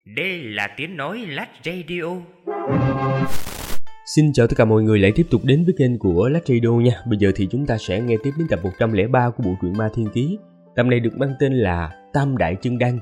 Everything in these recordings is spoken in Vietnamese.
Đây là tiếng nói Lách Radio. Xin chào tất cả mọi người lại tiếp tục đến với kênh của Lách Radio nha. Bây giờ thì chúng ta sẽ nghe tiếp đến tập 103 của bộ truyện Ma Thiên Ký. Tập này được mang tên là Tam Đại Chân Đan.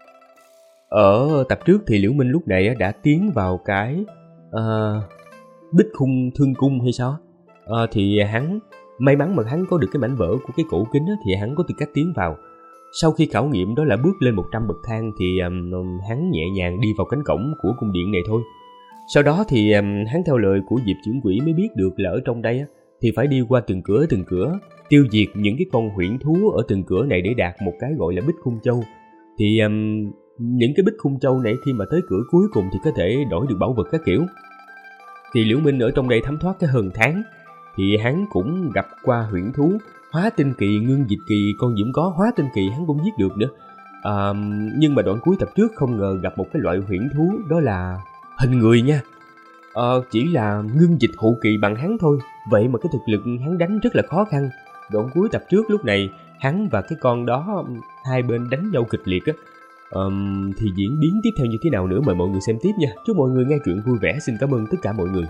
Ở tập trước thì Liễu Minh lúc này đã tiến vào cái Bích Khung Thương Cung hay sao? Thì hắn may mắn mà hắn có được cái mảnh vỡ của cái cổ kính thì hắn có tư cách tiến vào. Sau khi khảo nghiệm đó là bước lên 100 bậc thang thì hắn nhẹ nhàng đi vào cánh cổng của cung điện này thôi. Sau đó thì hắn theo lời của Diệp Chưởng Quỷ mới biết được là ở trong đây thì phải đi qua từng cửa, tiêu diệt những cái con huyễn thú ở từng cửa này để đạt một cái gọi là Bích Khung Châu. Thì những cái Bích Khung Châu này khi mà tới cửa cuối cùng thì có thể đổi được bảo vật các kiểu. Thì Liễu Minh ở trong đây thấm thoát cái hơn tháng thì hắn cũng gặp qua huyễn thú Hóa Tinh Kỳ, Ngưng Dịch Kỳ, con Diễm Có Hóa Tinh Kỳ hắn cũng giết được nữa. Nhưng mà đoạn cuối tập trước không ngờ gặp một cái loại huyễn thú đó là hình người nha. Chỉ là Ngưng Dịch Hụ Kỳ bằng hắn thôi, vậy mà cái thực lực hắn đánh rất là khó khăn. Đoạn cuối tập trước lúc này hắn và cái con đó hai bên đánh nhau kịch liệt thì diễn biến tiếp theo như thế nào nữa mời mọi người xem tiếp nha. Chúc mọi người nghe truyện vui vẻ. Xin cảm ơn tất cả mọi người.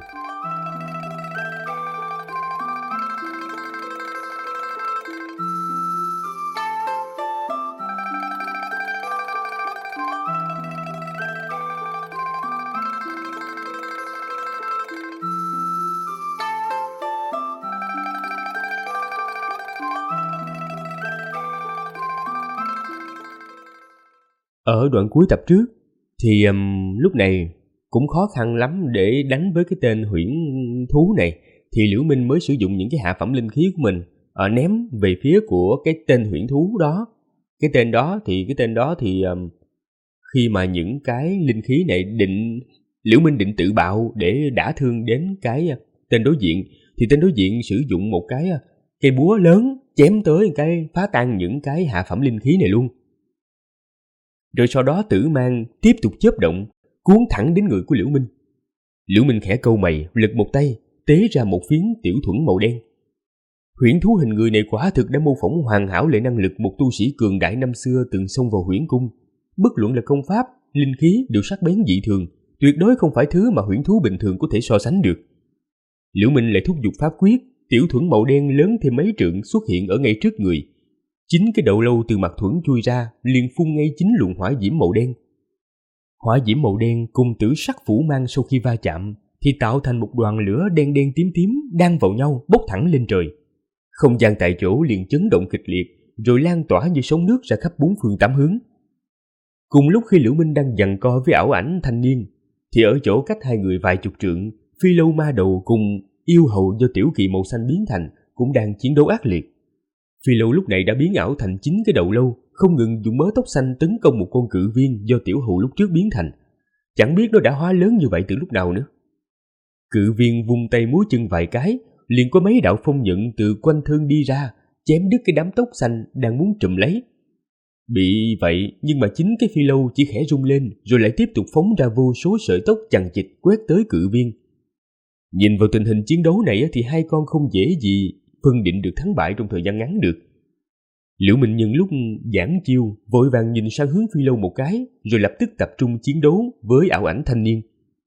Ở đoạn cuối tập trước thì lúc này cũng khó khăn lắm để đánh với cái tên huyễn thú này, thì Liễu Minh mới sử dụng những cái hạ phẩm linh khí của mình ném về phía của cái tên huyễn thú đó. Cái tên đó thì khi mà những cái linh khí này Liễu Minh định tự bạo để đả thương đến cái tên đối diện, thì tên đối diện sử dụng một cái cây búa lớn chém tới cái phá tan những cái hạ phẩm linh khí này luôn. Rồi sau đó tử mang tiếp tục chớp động, cuốn thẳng đến người của Liễu Minh. Liễu Minh khẽ cau mày, lật một tay, tế ra một phiến tiểu thuẫn màu đen. Huyễn thú hình người này quả thực đã mô phỏng hoàn hảo lại năng lực một tu sĩ cường đại năm xưa từng xông vào huyễn cung. Bất luận là công pháp, linh khí đều sắc bén dị thường, tuyệt đối không phải thứ mà huyễn thú bình thường có thể so sánh được. Liễu Minh lại thúc giục pháp quyết, tiểu thuẫn màu đen lớn thêm mấy trượng xuất hiện ở ngay trước người. Chính cái đầu lâu từ mặt thuẫn chui ra liền phun ngay chính luồng hỏa diễm màu đen. Hỏa diễm màu đen cùng tử sắc phủ mang sau khi va chạm thì tạo thành một đoàn lửa đen đen tím tím đan vào nhau bốc thẳng lên trời. Không gian tại chỗ liền chấn động kịch liệt rồi lan tỏa như sóng nước ra khắp bốn phương tám hướng. Cùng lúc khi Liễu Minh đang giằng co với ảo ảnh thanh niên thì ở chỗ cách hai người vài chục trượng, Phi Lâu Ma Đầu cùng yêu hầu do tiểu kỳ màu xanh biến thành cũng đang chiến đấu ác liệt. Phi Lâu lúc này đã biến ảo thành chính cái đầu lâu, không ngừng dùng mớ tóc xanh tấn công một con cự viên do tiểu hầu lúc trước biến thành. Chẳng biết nó đã hóa lớn như vậy từ lúc nào nữa. Cự viên vung tay múa chân vài cái, liền có mấy đạo phong nhận từ quanh thân đi ra, chém đứt cái đám tóc xanh đang muốn trùm lấy. Bị vậy nhưng mà chính cái Phi Lâu chỉ khẽ rung lên rồi lại tiếp tục phóng ra vô số sợi tóc chằng chịt quét tới cự viên. Nhìn vào tình hình chiến đấu này thì hai con không dễ gì phân định được thắng bại trong thời gian ngắn được. Liễu Minh nhân lúc giảng chiêu vội vàng nhìn sang hướng Phi Lâu một cái rồi lập tức tập trung chiến đấu với ảo ảnh thanh niên.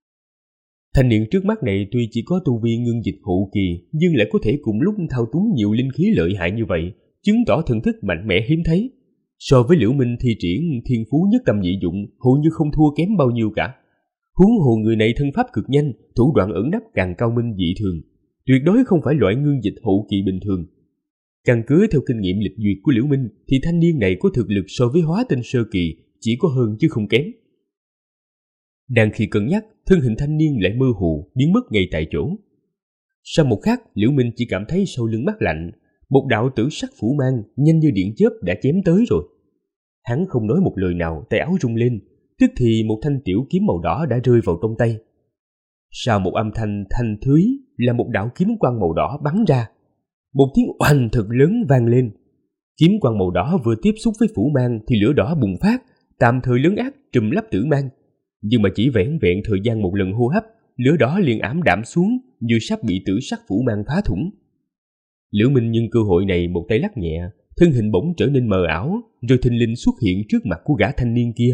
Thanh niên trước mắt này tuy chỉ có tu vi Ngưng Dịch Hụ Kỳ nhưng lại có thể cùng lúc thao túng nhiều linh khí lợi hại như vậy, chứng tỏ thần thức mạnh mẽ hiếm thấy. So với Liễu Minh thi triển thiên phú nhất tâm nhị dụng hầu như không thua kém bao nhiêu cả. Huống hồ người này thân pháp cực nhanh, thủ đoạn ẩn nấp càng cao minh dị thường, tuyệt đối không phải loại Ngưng Dịch Hụ Kỳ bình thường. Căn cứ theo kinh nghiệm lịch duyệt của Liễu Minh thì thanh niên này có thực lực so với Hóa Tinh Sơ Kỳ chỉ có hơn chứ không kém. Đang khi cân nhắc, thân hình thanh niên lại mơ hồ biến mất ngay tại chỗ. Sau một khắc, Liễu Minh chỉ cảm thấy sau lưng mát lạnh, một đạo tử sắc phủ mang nhanh như điện chớp đã chém tới rồi. Hắn không nói một lời nào, tay áo rung lên, tức thì một thanh tiểu kiếm màu đỏ đã rơi vào trong tay. Sau một âm thanh thanh thúy là một đạo kiếm quang màu đỏ bắn ra. Một tiếng oanh thật lớn vang lên. Kiếm quang màu đỏ vừa tiếp xúc với phủ mang thì lửa đỏ bùng phát, tạm thời lấn át trùm lấp tử mang. Nhưng mà chỉ vẻn vẹn thời gian một lần hô hấp, lửa đỏ liền ảm đạm xuống như sắp bị tử sắc phủ mang phá thủng. Liễu Minh nhân cơ hội này một tay lắc nhẹ, thân hình bỗng trở nên mờ ảo, rồi thình lình xuất hiện trước mặt của gã thanh niên kia.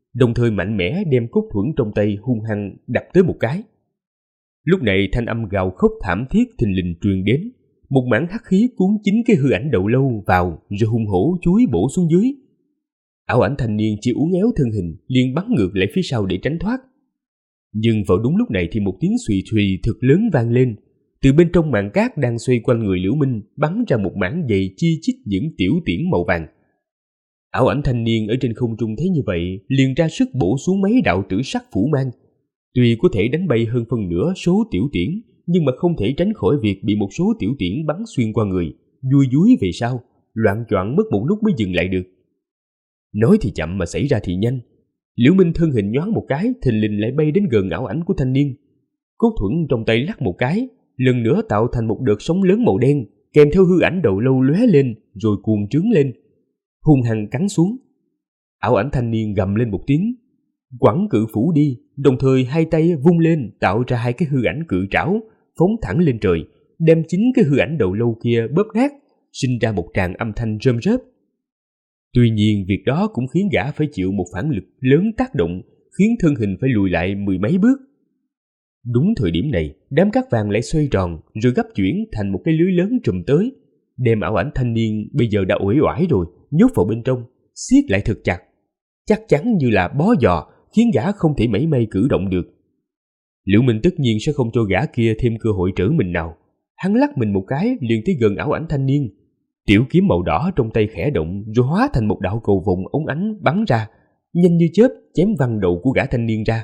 đồng thời mạnh mẽ đem cốt thuẫn trong tay hung hăng đập tới một cái. Lúc này thanh âm gào khóc thảm thiết thình lình truyền đến, một mảng hắc khí cuốn chính cái hư ảnh đầu lâu vào rồi hung hổ chúi bổ xuống dưới. Ảo ảnh thanh niên chỉ uốn éo thân hình liền bắn ngược lại phía sau để tránh thoát. Nhưng vào đúng lúc này thì một tiếng xùy xùy thật lớn vang lên. Từ bên trong màn cát đang xoay quanh người Liễu Minh bắn ra một mảng dày chi chít những tiểu tiễn màu vàng. Ảo ảnh thanh niên ở trên không trung thấy như vậy liền ra sức bổ xuống mấy đạo tử sắc phủ mang. Tuy có thể đánh bay hơn phân nửa số tiểu tiễn, nhưng mà không thể tránh khỏi việc bị một số tiểu tiễn bắn xuyên qua người, vui dúi về sau, loạng choạng mất một lúc mới dừng lại được. Nói thì chậm mà xảy ra thì nhanh. Liễu Minh thân hình nhoáng một cái, thình lình lại bay đến gần ảo ảnh của thanh niên. Cốt thuẫn trong tay lắc một cái, lần nữa tạo thành một đợt sóng lớn màu đen, kèm theo hư ảnh đầu lâu lóe lên rồi cuồng trướng lên, hung hăng cắn xuống. Ảo ảnh thanh niên gầm lên một tiếng, quẳng cự phủ đi, đồng thời hai tay vung lên tạo ra hai cái hư ảnh cự trảo phóng thẳng lên trời, đem chính cái hư ảnh đầu lâu kia bóp nát, sinh ra một tràng âm thanh rơm rớp. Tuy nhiên việc đó cũng khiến gã phải chịu một phản lực lớn tác động, khiến thân hình phải lùi lại mười mấy bước. Đúng thời điểm này, đám cát vàng lại xoay tròn rồi gấp chuyển thành một cái lưới lớn trùm tới, đem ảo ảnh thanh niên bây giờ đã uể oải rồi nhốt vào bên trong, siết lại thật chặt, chắc chắn như là bó giò, khiến gã không thể mảy may cử động được. Liễu Minh tất nhiên sẽ không cho gã kia thêm cơ hội trở mình nào. Hắn lắc mình một cái liền tới gần ảo ảnh thanh niên. Tiểu kiếm màu đỏ trong tay khẽ động rồi hóa thành một đạo cầu vồng óng ánh bắn ra, nhanh như chớp chém văng đầu của gã thanh niên ra.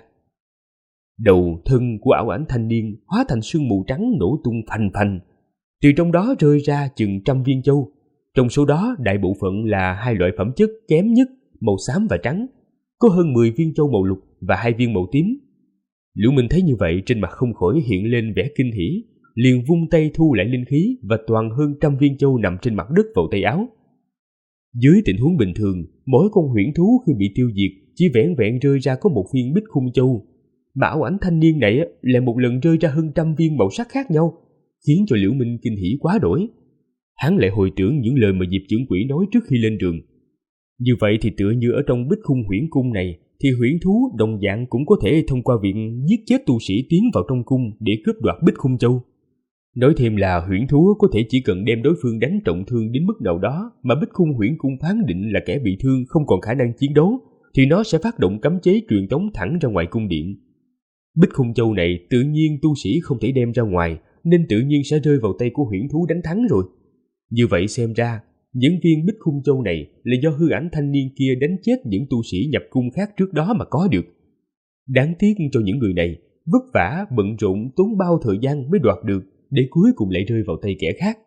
Đầu thân của ảo ảnh thanh niên hóa thành sương mù trắng nổ tung phành phành. Từ trong đó rơi ra chừng 100 viên châu. Trong số đó đại bộ phận là hai loại phẩm chất kém nhất, màu xám và trắng. Có hơn 10 viên châu màu lục và 2 viên màu tím. Liễu Minh thấy như vậy trên mặt không khỏi hiện lên vẻ kinh hỉ, liền vung tay thu lại linh khí và toàn hơn 100 viên châu nằm trên mặt đất vào tay áo. Dưới tình huống bình thường, mỗi con huyễn thú khi bị tiêu diệt chỉ vẻn vẹn rơi ra có một viên bích khung châu, mà ảo ảnh thanh niên này lại một lần rơi ra hơn 100 viên màu sắc khác nhau, khiến cho Liễu Minh kinh hỉ quá đổi. Hắn lại hồi tưởng những lời mà Diệp Chưởng Quỷ nói trước khi lên đường. Như vậy thì tựa như ở trong bích khung huyễn cung này, thì huyễn thú đồng dạng cũng có thể thông qua việc giết chết tu sĩ tiến vào trong cung để cướp đoạt bích khung châu. Nói thêm là huyễn thú có thể chỉ cần đem đối phương đánh trọng thương đến mức nào đó mà bích khung huyễn cung phán định là kẻ bị thương không còn khả năng chiến đấu, thì nó sẽ phát động cấm chế truyền tống thẳng ra ngoài cung điện. Bích khung châu này tự nhiên tu sĩ không thể đem ra ngoài, nên tự nhiên sẽ rơi vào tay của huyễn thú đánh thắng rồi. Như vậy xem ra, những viên bích khung châu này là do hư ảnh thanh niên kia đánh chết những tu sĩ nhập cung khác trước đó mà có được. Đáng tiếc cho những người này, vất vả, bận rộn, tốn bao thời gian mới đoạt được, để cuối cùng lại rơi vào tay kẻ khác.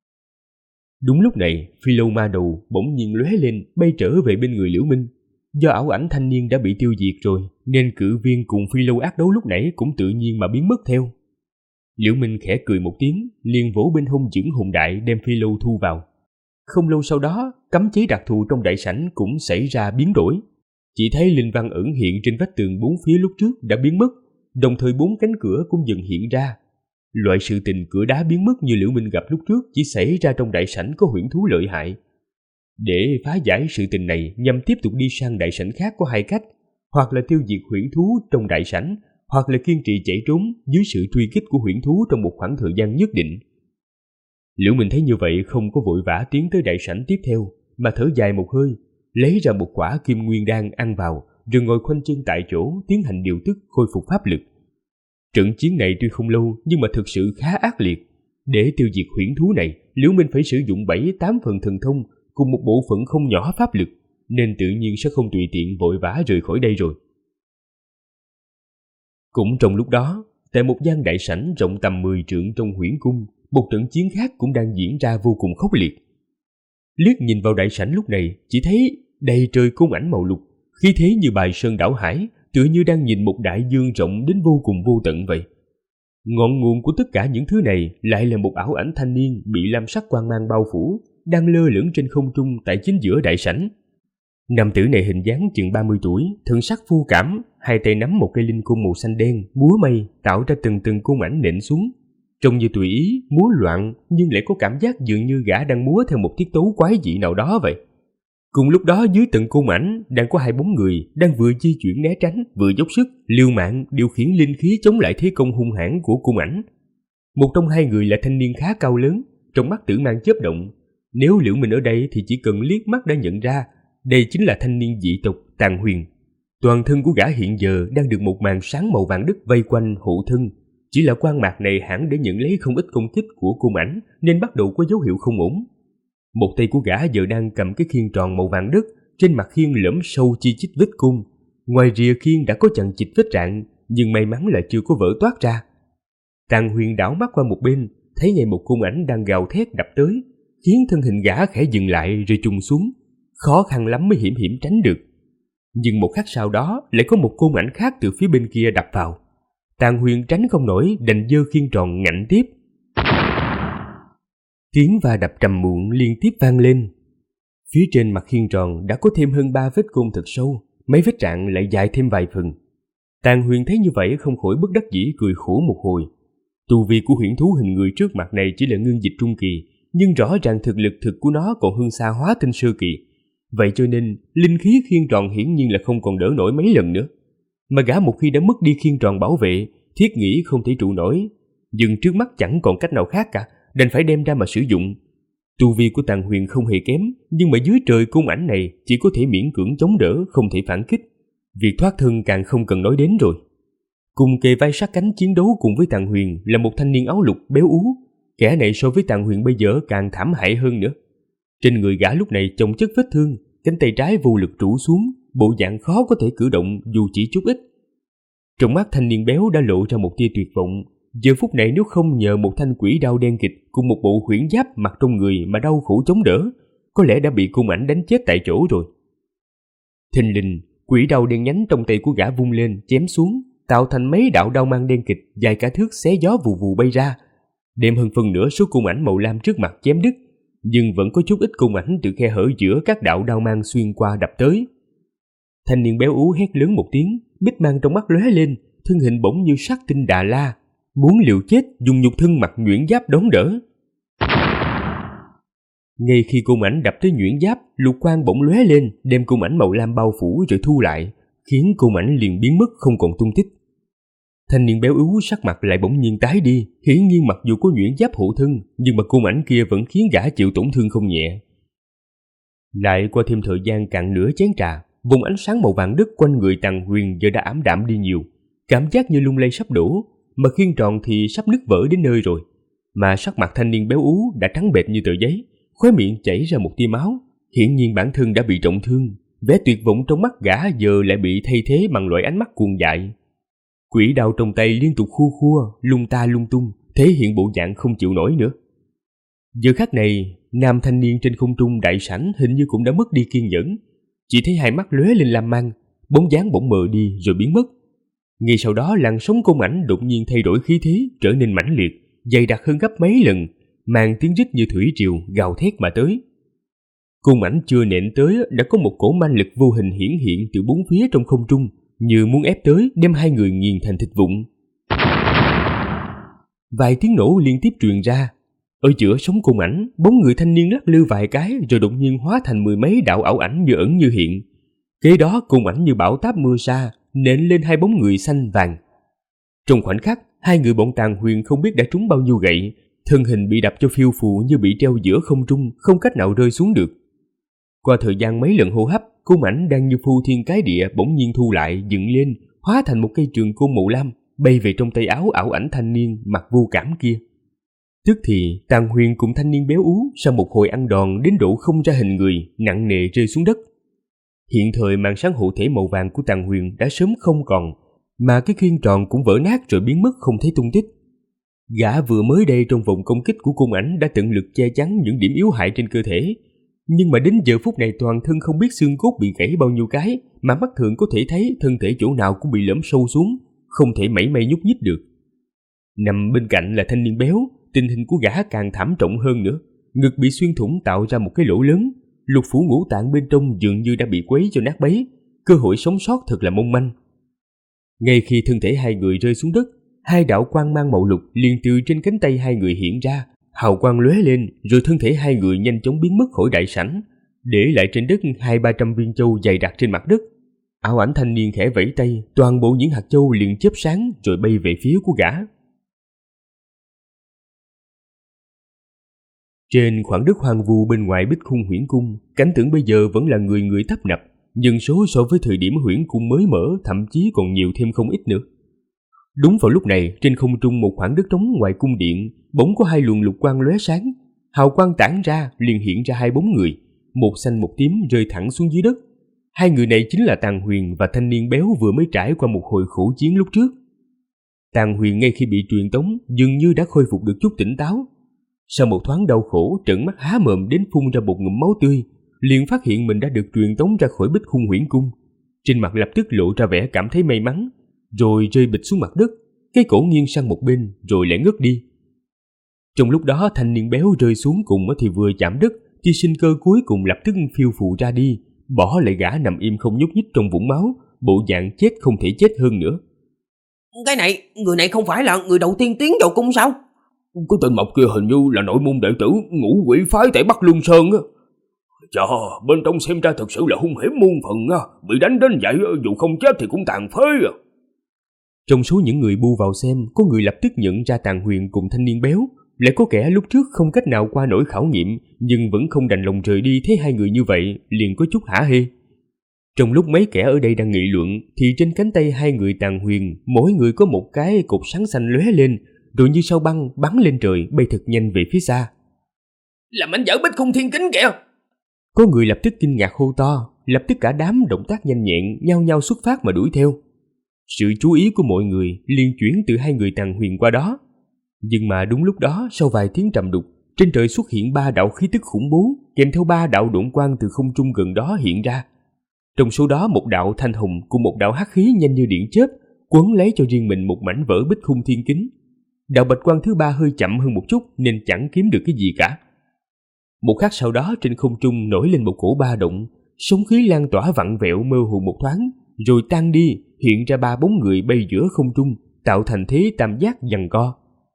Đúng lúc này, phi lâu ma đầu bỗng nhiên lóe lên bay trở về bên người Liễu Minh. Do ảo ảnh thanh niên đã bị tiêu diệt rồi, nên cự viên cùng phi lâu ác đấu lúc nãy cũng tự nhiên mà biến mất theo. Liễu Minh khẽ cười một tiếng, liền vỗ bên hông chưởng hùng đại đem phi lâu thu vào. Không lâu sau đó, cấm chế đặc thù trong đại sảnh cũng xảy ra biến đổi. Chỉ thấy linh văn ẩn hiện trên vách tường bốn phía lúc trước đã biến mất, đồng thời 4 cánh cửa cũng dần hiện ra. Loại sự tình cửa đá biến mất như Liễu Minh gặp lúc trước chỉ xảy ra trong đại sảnh có huyễn thú lợi hại. Để phá giải sự tình này nhằm tiếp tục đi sang đại sảnh khác có hai cách, hoặc là tiêu diệt huyễn thú trong đại sảnh, hoặc là kiên trì chạy trốn dưới sự truy kích của huyễn thú trong một khoảng thời gian nhất định. Liễu Minh thấy như vậy không có vội vã tiến tới đại sảnh tiếp theo, mà thở dài một hơi, lấy ra một quả kim nguyên đan ăn vào, rồi ngồi khoanh chân tại chỗ tiến hành điều tức khôi phục pháp lực. Trận chiến này tuy không lâu nhưng mà thực sự khá ác liệt. Để tiêu diệt huyễn thú này, Liễu Minh phải sử dụng 7-8 phần thần thông cùng một bộ phận không nhỏ pháp lực, nên tự nhiên sẽ không tùy tiện vội vã rời khỏi đây rồi. Cũng trong lúc đó, tại một gian đại sảnh rộng tầm 10 trượng trong huyễn cung, một trận chiến khác cũng đang diễn ra vô cùng khốc liệt. Liếc nhìn vào đại sảnh lúc này, chỉ thấy đầy trời cung ảnh màu lục, khí thế như bài sơn đảo hải, tựa như đang nhìn một đại dương rộng đến vô cùng vô tận vậy. Ngọn nguồn của tất cả những thứ này lại là một ảo ảnh thanh niên bị lam sắc quang mang bao phủ, đang lơ lửng trên không trung tại chính giữa đại sảnh. Nam tử này hình dáng chừng 30 tuổi, thân sắc vô cảm, hai tay nắm một cây linh cung màu xanh đen, múa may tạo ra từng từng cung ảnh nện xuống, trông như tùy ý, múa loạn nhưng lại có cảm giác dường như gã đang múa theo một tiết tấu quái dị nào đó vậy. Cùng lúc đó dưới tận cung ảnh đang có hai bóng người đang vừa di chuyển né tránh vừa dốc sức liều mạng điều khiển linh khí chống lại thế công hung hãn của cung ảnh. Một trong hai người là thanh niên khá cao lớn, trong mắt tử mang chớp động. Nếu Liễu Minh ở đây thì chỉ cần liếc mắt đã nhận ra đây chính là thanh niên dị tộc Tàn Huyền. Toàn thân của gã hiện giờ đang được một màn sáng màu vàng đất vây quanh hộ thân. Chỉ là quan mạc này hẳn để nhận lấy không ít công kích của cung ảnh nên bắt đầu có dấu hiệu không ổn. Một tay của gã giờ đang cầm cái khiên tròn màu vàng đất, trên mặt khiên lõm sâu chi chít vết côn. Ngoài rìa khiên đã có chằng chịt vết rạn, nhưng may mắn là chưa có vỡ toát ra. Tàn Huyền đảo mắt qua một bên, thấy ngay một cung ảnh đang gào thét đập tới, khiến thân hình gã khẽ dừng lại rồi trùng xuống, khó khăn lắm mới hiểm hiểm tránh được. Nhưng một khắc sau đó lại có một cung ảnh khác từ phía bên kia đập vào. Tàn Huyền tránh không nổi, đành giơ khiên tròn ngạnh tiếp. Tiếng va đập trầm muộn liên tiếp vang lên. Phía trên mặt khiên tròn đã có thêm hơn 3 vết côn thật sâu, mấy vết rạn lại dài thêm vài phần. Tàn Huyền thấy như vậy không khỏi bất đắc dĩ cười khổ một hồi. Tu vi của huyễn thú hình người trước mặt này chỉ là ngưng dịch trung kỳ, nhưng rõ ràng thực lực thực của nó còn hơn xa hóa tinh sơ kỳ. Vậy cho nên linh khí khiên tròn hiển nhiên là không còn đỡ nổi mấy lần nữa. Mà gã một khi đã mất đi khiên tròn bảo vệ, thiết nghĩ không thể trụ nổi. Nhưng trước mắt chẳng còn cách nào khác cả, đành phải đem ra mà sử dụng. Tu vi của Tàn Huyền không hề kém, nhưng mà dưới trời cung ảnh này chỉ có thể miễn cưỡng chống đỡ, không thể phản kích. Việc thoát thân càng không cần nói đến rồi. Cùng kề vai sát cánh chiến đấu cùng với Tàn Huyền là một thanh niên áo lục béo ú. Kẻ này so với Tàn Huyền bây giờ càng thảm hại hơn nữa. Trên người gã lúc này chồng chất vết thương, cánh tay trái vô lực trụ xuống, bộ dạng khó có thể cử động dù chỉ chút ít. Trong mắt thanh niên béo đã lộ ra một tia tuyệt vọng. Giờ phút này nếu không nhờ một thanh quỷ đao đen kịch cùng một bộ huyễn giáp mặc trong người mà đau khổ chống đỡ, có lẽ đã bị cung ảnh đánh chết tại chỗ rồi. Thình lình, quỷ đao đen nhánh trong tay của gã vung lên chém xuống, tạo thành mấy đạo đao mang đen kịch dài cả thước xé gió vù vù bay ra, đem hơn phần nửa số cung ảnh màu lam trước mặt chém đứt, nhưng vẫn có chút ít cung ảnh từ khe hở giữa các đạo đao mang xuyên qua đập tới. Thanh niên béo ú hét lớn một tiếng, bích mang trong mắt lóe lên, thân hình bỗng như sát tinh Đà La, muốn liều chết dùng nhục thân mặc nhuyễn giáp đón đỡ. Ngay khi cung ảnh đập tới nhuyễn giáp, lục quang bỗng lóe lên, đem cung ảnh màu lam bao phủ rồi thu lại, khiến cung ảnh liền biến mất không còn tung tích. Thanh niên béo ú sắc mặt lại bỗng nhiên tái đi, hiển nhiên mặc dù có nhuyễn giáp hộ thân, nhưng mà cung ảnh kia vẫn khiến gã chịu tổn thương không nhẹ. Lại qua thêm thời gian cạn nửa chén trà, vùng ánh sáng màu vàng đất quanh người Tàn Huyền giờ đã ảm đạm đi nhiều, cảm giác như lung lay sắp đổ, mà khiên tròn thì sắp nứt vỡ đến nơi rồi. Mà sắc mặt thanh niên béo ú đã trắng bệch như tờ giấy, khóe miệng chảy ra một tia máu, hiển nhiên bản thân đã bị trọng thương. Vẻ tuyệt vọng trong mắt gã giờ lại bị thay thế bằng loại ánh mắt cuồng dại. Quỷ đao trong tay liên tục khua khua, lung ta lung tung, thể hiện bộ dạng không chịu nổi nữa. Giờ khắc này, nam thanh niên trên không trung đại sảnh hình như cũng đã mất đi kiên nhẫn, chỉ thấy hai mắt lóe lên lam mang, bóng dáng bỗng mờ đi rồi biến mất. Ngay sau đó làn sóng cung ảnh đột nhiên thay đổi khí thế, trở nên mãnh liệt, dày đặc hơn gấp mấy lần, mang tiếng rít như thủy triều gào thét mà tới. Cung ảnh chưa nện tới đã có một cổ man lực vô hình hiển hiện từ bốn phía trong không trung, như muốn ép tới đem hai người nghiền thành thịt vụn. Vài tiếng nổ liên tiếp truyền ra. Ở giữa sóng cung ảnh, bóng người thanh niên lắc lư vài cái rồi đột nhiên hóa thành mười mấy đạo ảo ảnh như ẩn như hiện. Kế đó cung ảnh như bão táp mưa sa nện lên hai bóng người xanh vàng. Trong khoảnh khắc, hai người bọn Tàn Huyền không biết đã trúng bao nhiêu gậy, thân hình bị đập cho phiêu phù như bị treo giữa không trung, không cách nào rơi xuống được. Qua thời gian mấy lần hô hấp, cung ảnh đang như phu thiên cái địa bỗng nhiên thu lại, dựng lên, hóa thành một cây trường côn màu lam, bay về trong tay áo ảo ảnh thanh niên mặt vô cảm kia. Tức thì Tàn Huyền cùng thanh niên béo ú sau một hồi ăn đòn đến độ không ra hình người, nặng nề rơi xuống đất. Hiện thời màn sáng hộ thể màu vàng của Tàn Huyền đã sớm không còn, mà cái khiên tròn cũng vỡ nát rồi biến mất không thấy tung tích. Gã vừa mới đây trong vòng công kích của cung ảnh đã tận lực che chắn những điểm yếu hại trên cơ thể, nhưng mà đến giờ phút này toàn thân không biết xương cốt bị gãy bao nhiêu cái, mà mắt thường có thể thấy thân thể chỗ nào cũng bị lõm sâu xuống, không thể mảy may nhúc nhích được. Nằm bên cạnh là thanh niên béo, tình hình của gã càng thảm trọng hơn nữa, ngực bị xuyên thủng tạo ra một cái lỗ lớn, lục phủ ngũ tạng bên trong dường như đã bị quấy cho nát bấy, cơ hội sống sót thật là mong manh. Ngay khi thân thể hai người rơi xuống đất, hai đạo quang mang màu lục liền từ trên cánh tay hai người hiện ra, hào quang lóe lên, rồi thân thể hai người nhanh chóng biến mất khỏi đại sảnh, để lại trên đất 200-300 viên châu dày đặc trên mặt đất. Ảo ảnh thanh niên khẽ vẫy tay, toàn bộ những hạt châu liền chớp sáng rồi bay về phía của gã. Trên khoảng đất hoang vu bên ngoài Bích Khung Huyễn Cung, cảnh tượng bây giờ vẫn là người người tấp nập, nhân số so với thời điểm Huyễn Cung mới mở thậm chí còn nhiều thêm không ít nữa. Đúng vào lúc này, trên không trung một khoảng đất trống ngoài cung điện, bỗng có hai luồng lục quang lóe sáng, hào quang tản ra liền hiện ra hai bóng người, một xanh một tím rơi thẳng xuống dưới đất. Hai người này chính là Tàn Huyền và thanh niên béo vừa mới trải qua một hồi khổ chiến lúc trước. Tàn Huyền ngay khi bị truyền tống dường như đã khôi phục được chút tỉnh táo. Sau một thoáng đau khổ, trợn mắt há mồm đến phun ra một ngụm máu tươi, liền phát hiện mình đã được truyền tống ra khỏi Bích Khung Huyễn Cung. Trên mặt lập tức lộ ra vẻ cảm thấy may mắn, rồi rơi bịch xuống mặt đất, cái cổ nghiêng sang một bên rồi lại ngất đi. Trong lúc đó thanh niên béo rơi xuống cùng thì vừa chạm đất, tia sinh cơ cuối cùng lập tức phiêu phù ra đi, bỏ lại gã nằm im không nhúc nhích trong vũng máu, bộ dạng chết không thể chết hơn nữa. Cái này, người này không phải là người đầu tiên tiến vào cung sao? Cái tên mập kia hình như là nội môn đệ tử Ngũ Quỷ phái tại Bắc Luân Sơn á. Chà, bên trong xem ra thật sự là hung hiểm muôn phần á, bị đánh đến vậy dù không chết thì cũng tàn phế à. Trong số những người bu vào xem, có người lập tức nhận ra Tàn Huyền cùng thanh niên béo, lại có kẻ lúc trước không cách nào qua nổi khảo nghiệm nhưng vẫn không đành lòng rời đi thấy hai người như vậy, liền có chút hả hê. Trong lúc mấy kẻ ở đây đang nghị luận thì trên cánh tay hai người Tàn Huyền, mỗi người có một cái cột sáng xanh lóe lên, rồi như sao băng bắn lên trời bay thật nhanh về phía xa. Là mảnh vỡ Bích Khung Thiên Kính kìa! Có người lập tức kinh ngạc hô to, lập tức cả đám động tác nhanh nhẹn nhao nhao xuất phát mà đuổi theo. Sự chú ý của mọi người liên chuyển từ hai người Tàn Huyền qua đó. Nhưng mà đúng lúc đó, sau vài tiếng trầm đục, trên trời xuất hiện 3 đạo khí tức khủng bố, kèm theo 3 đạo độn quang từ không trung gần đó hiện ra. Trong số đó một đạo thanh hồng cùng một đạo hắc khí nhanh như điện chớp, quấn lấy cho riêng mình một mảnh vỡ Bích Khung Thiên Kính. Đạo bạch quang thứ 3 hơi chậm hơn một chút nên chẳng kiếm được cái gì cả. Một khắc sau đó trên không trung nổi lên một cổ ba động, sóng khí lan tỏa vặn vẹo mơ hồ một thoáng, rồi tan đi, hiện ra 3 bóng người bay giữa không trung, tạo thành thế tam giác giằng co.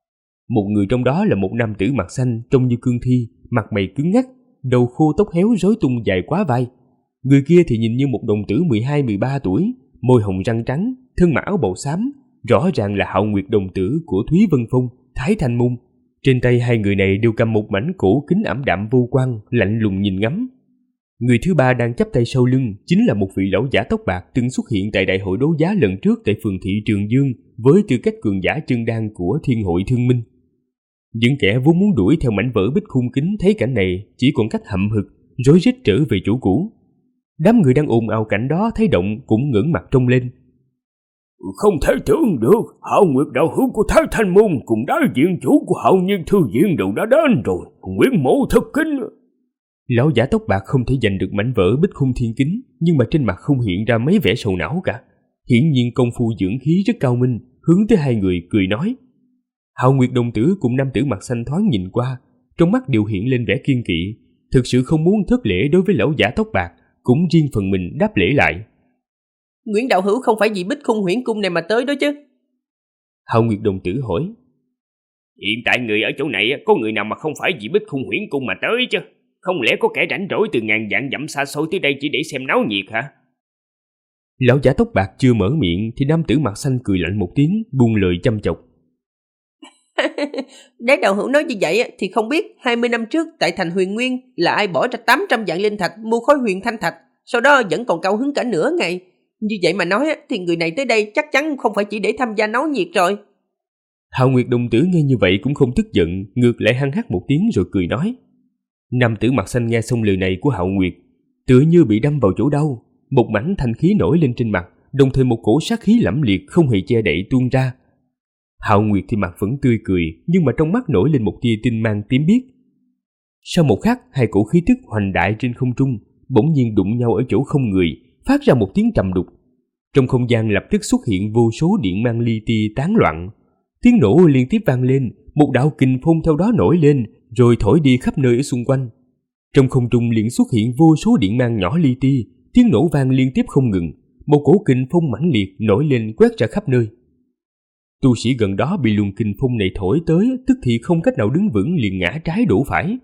Một người trong đó là một nam tử mặt xanh trông như cương thi, mặt mày cứng ngắc, đầu khô tóc héo rối tung dài quá vai. Người kia thì nhìn như một đồng tử 12-13 tuổi, môi hồng răng trắng, thân mặc áo bào xám, rõ ràng là Hạo Nguyệt đồng tử của Thúy Vân Phong, Thái Thanh Môn. Trên tay hai người này đều cầm một mảnh cổ kính ảm đạm vô quang, lạnh lùng nhìn ngắm. Người thứ ba đang chắp tay sau lưng chính là một vị lão giả tóc bạc từng xuất hiện tại đại hội đấu giá lần trước tại phường thị Trường Dương với tư cách cường giả chân đan của Thiên hội Thương Minh. Những kẻ vốn muốn đuổi theo mảnh vỡ Bích Khung Kính thấy cảnh này chỉ còn cách hậm hực, rối rít trở về chỗ cũ. Đám người đang ồn ào cảnh đó thấy động cũng ngẩng mặt trông lên. Không thể tưởng được, Hạo Nguyệt đạo hữu của Thái Thanh Môn cùng đại diện chủ của Hạo Nhiên Thư Viện đều đã đến rồi, Nguyễn mộ thật kính. Lão giả tóc bạc không thể giành được mảnh vỡ Bích Khung Thiên Kính, nhưng mà trên mặt không hiện ra mấy vẻ sầu não cả. Hiển nhiên công phu dưỡng khí rất cao minh, hướng tới hai người cười nói. Hạo Nguyệt đồng tử cùng nam tử mặt xanh thoáng nhìn qua, trong mắt đều hiện lên vẻ kiên kỵ, thực sự không muốn thất lễ đối với lão giả tóc bạc, cũng riêng phần mình đáp lễ lại. Nguyễn đạo hữu không phải vì Bích Khung Huyễn Cung này mà tới đó chứ? Hạo Nguyệt đồng tử hỏi. Hiện tại người ở chỗ này có người nào mà không phải vì Bích Khung Huyễn Cung mà tới chứ? Không lẽ có kẻ rảnh rỗi từ ngàn vạn dặm xa xôi tới đây chỉ để xem náo nhiệt hả? Lão giả tóc bạc chưa mở miệng thì nam tử mặt xanh cười lạnh một tiếng, buông lời châm chọc. Nếu đạo hữu nói như vậy thì không biết 20 năm trước tại thành Huyền Nguyên là ai bỏ ra 800 vạn linh thạch mua khối huyền thanh thạch, sau đó vẫn còn cao hứng cả nửa ngày. Như vậy mà nói thì người này tới đây chắc chắn không phải chỉ để tham gia náo nhiệt rồi. Hạo Nguyệt đồng tử nghe như vậy cũng không tức giận, ngược lại hăng hắc một tiếng rồi cười nói. Nam tử mặt xanh nghe xong lời này của Hạo Nguyệt, tựa như bị đâm vào chỗ đau, một mảnh thanh khí nổi lên trên mặt, đồng thời một cổ sát khí lẫm liệt không hề che đậy tuôn ra. Hạo Nguyệt thì mặt vẫn tươi cười, nhưng mà trong mắt nổi lên một tia tinh mang tím biếc. Sau một khắc, hai cổ khí tức hoành đại trên không trung bỗng nhiên đụng nhau ở chỗ không người, phát ra một tiếng trầm đục. Trong không gian lập tức xuất hiện vô số điện mang li ti tán loạn. Tiếng nổ liên tiếp vang lên, một đạo kình phong theo đó nổi lên, rồi thổi đi khắp nơi ở xung quanh. Trong không trung liền xuất hiện vô số điện mang nhỏ li ti, tiếng nổ vang liên tiếp không ngừng, một cổ kình phong mãnh liệt nổi lên quét ra khắp nơi. Tu sĩ gần đó bị luồng kình phong này thổi tới, tức thì không cách nào đứng vững liền ngã trái đổ phải.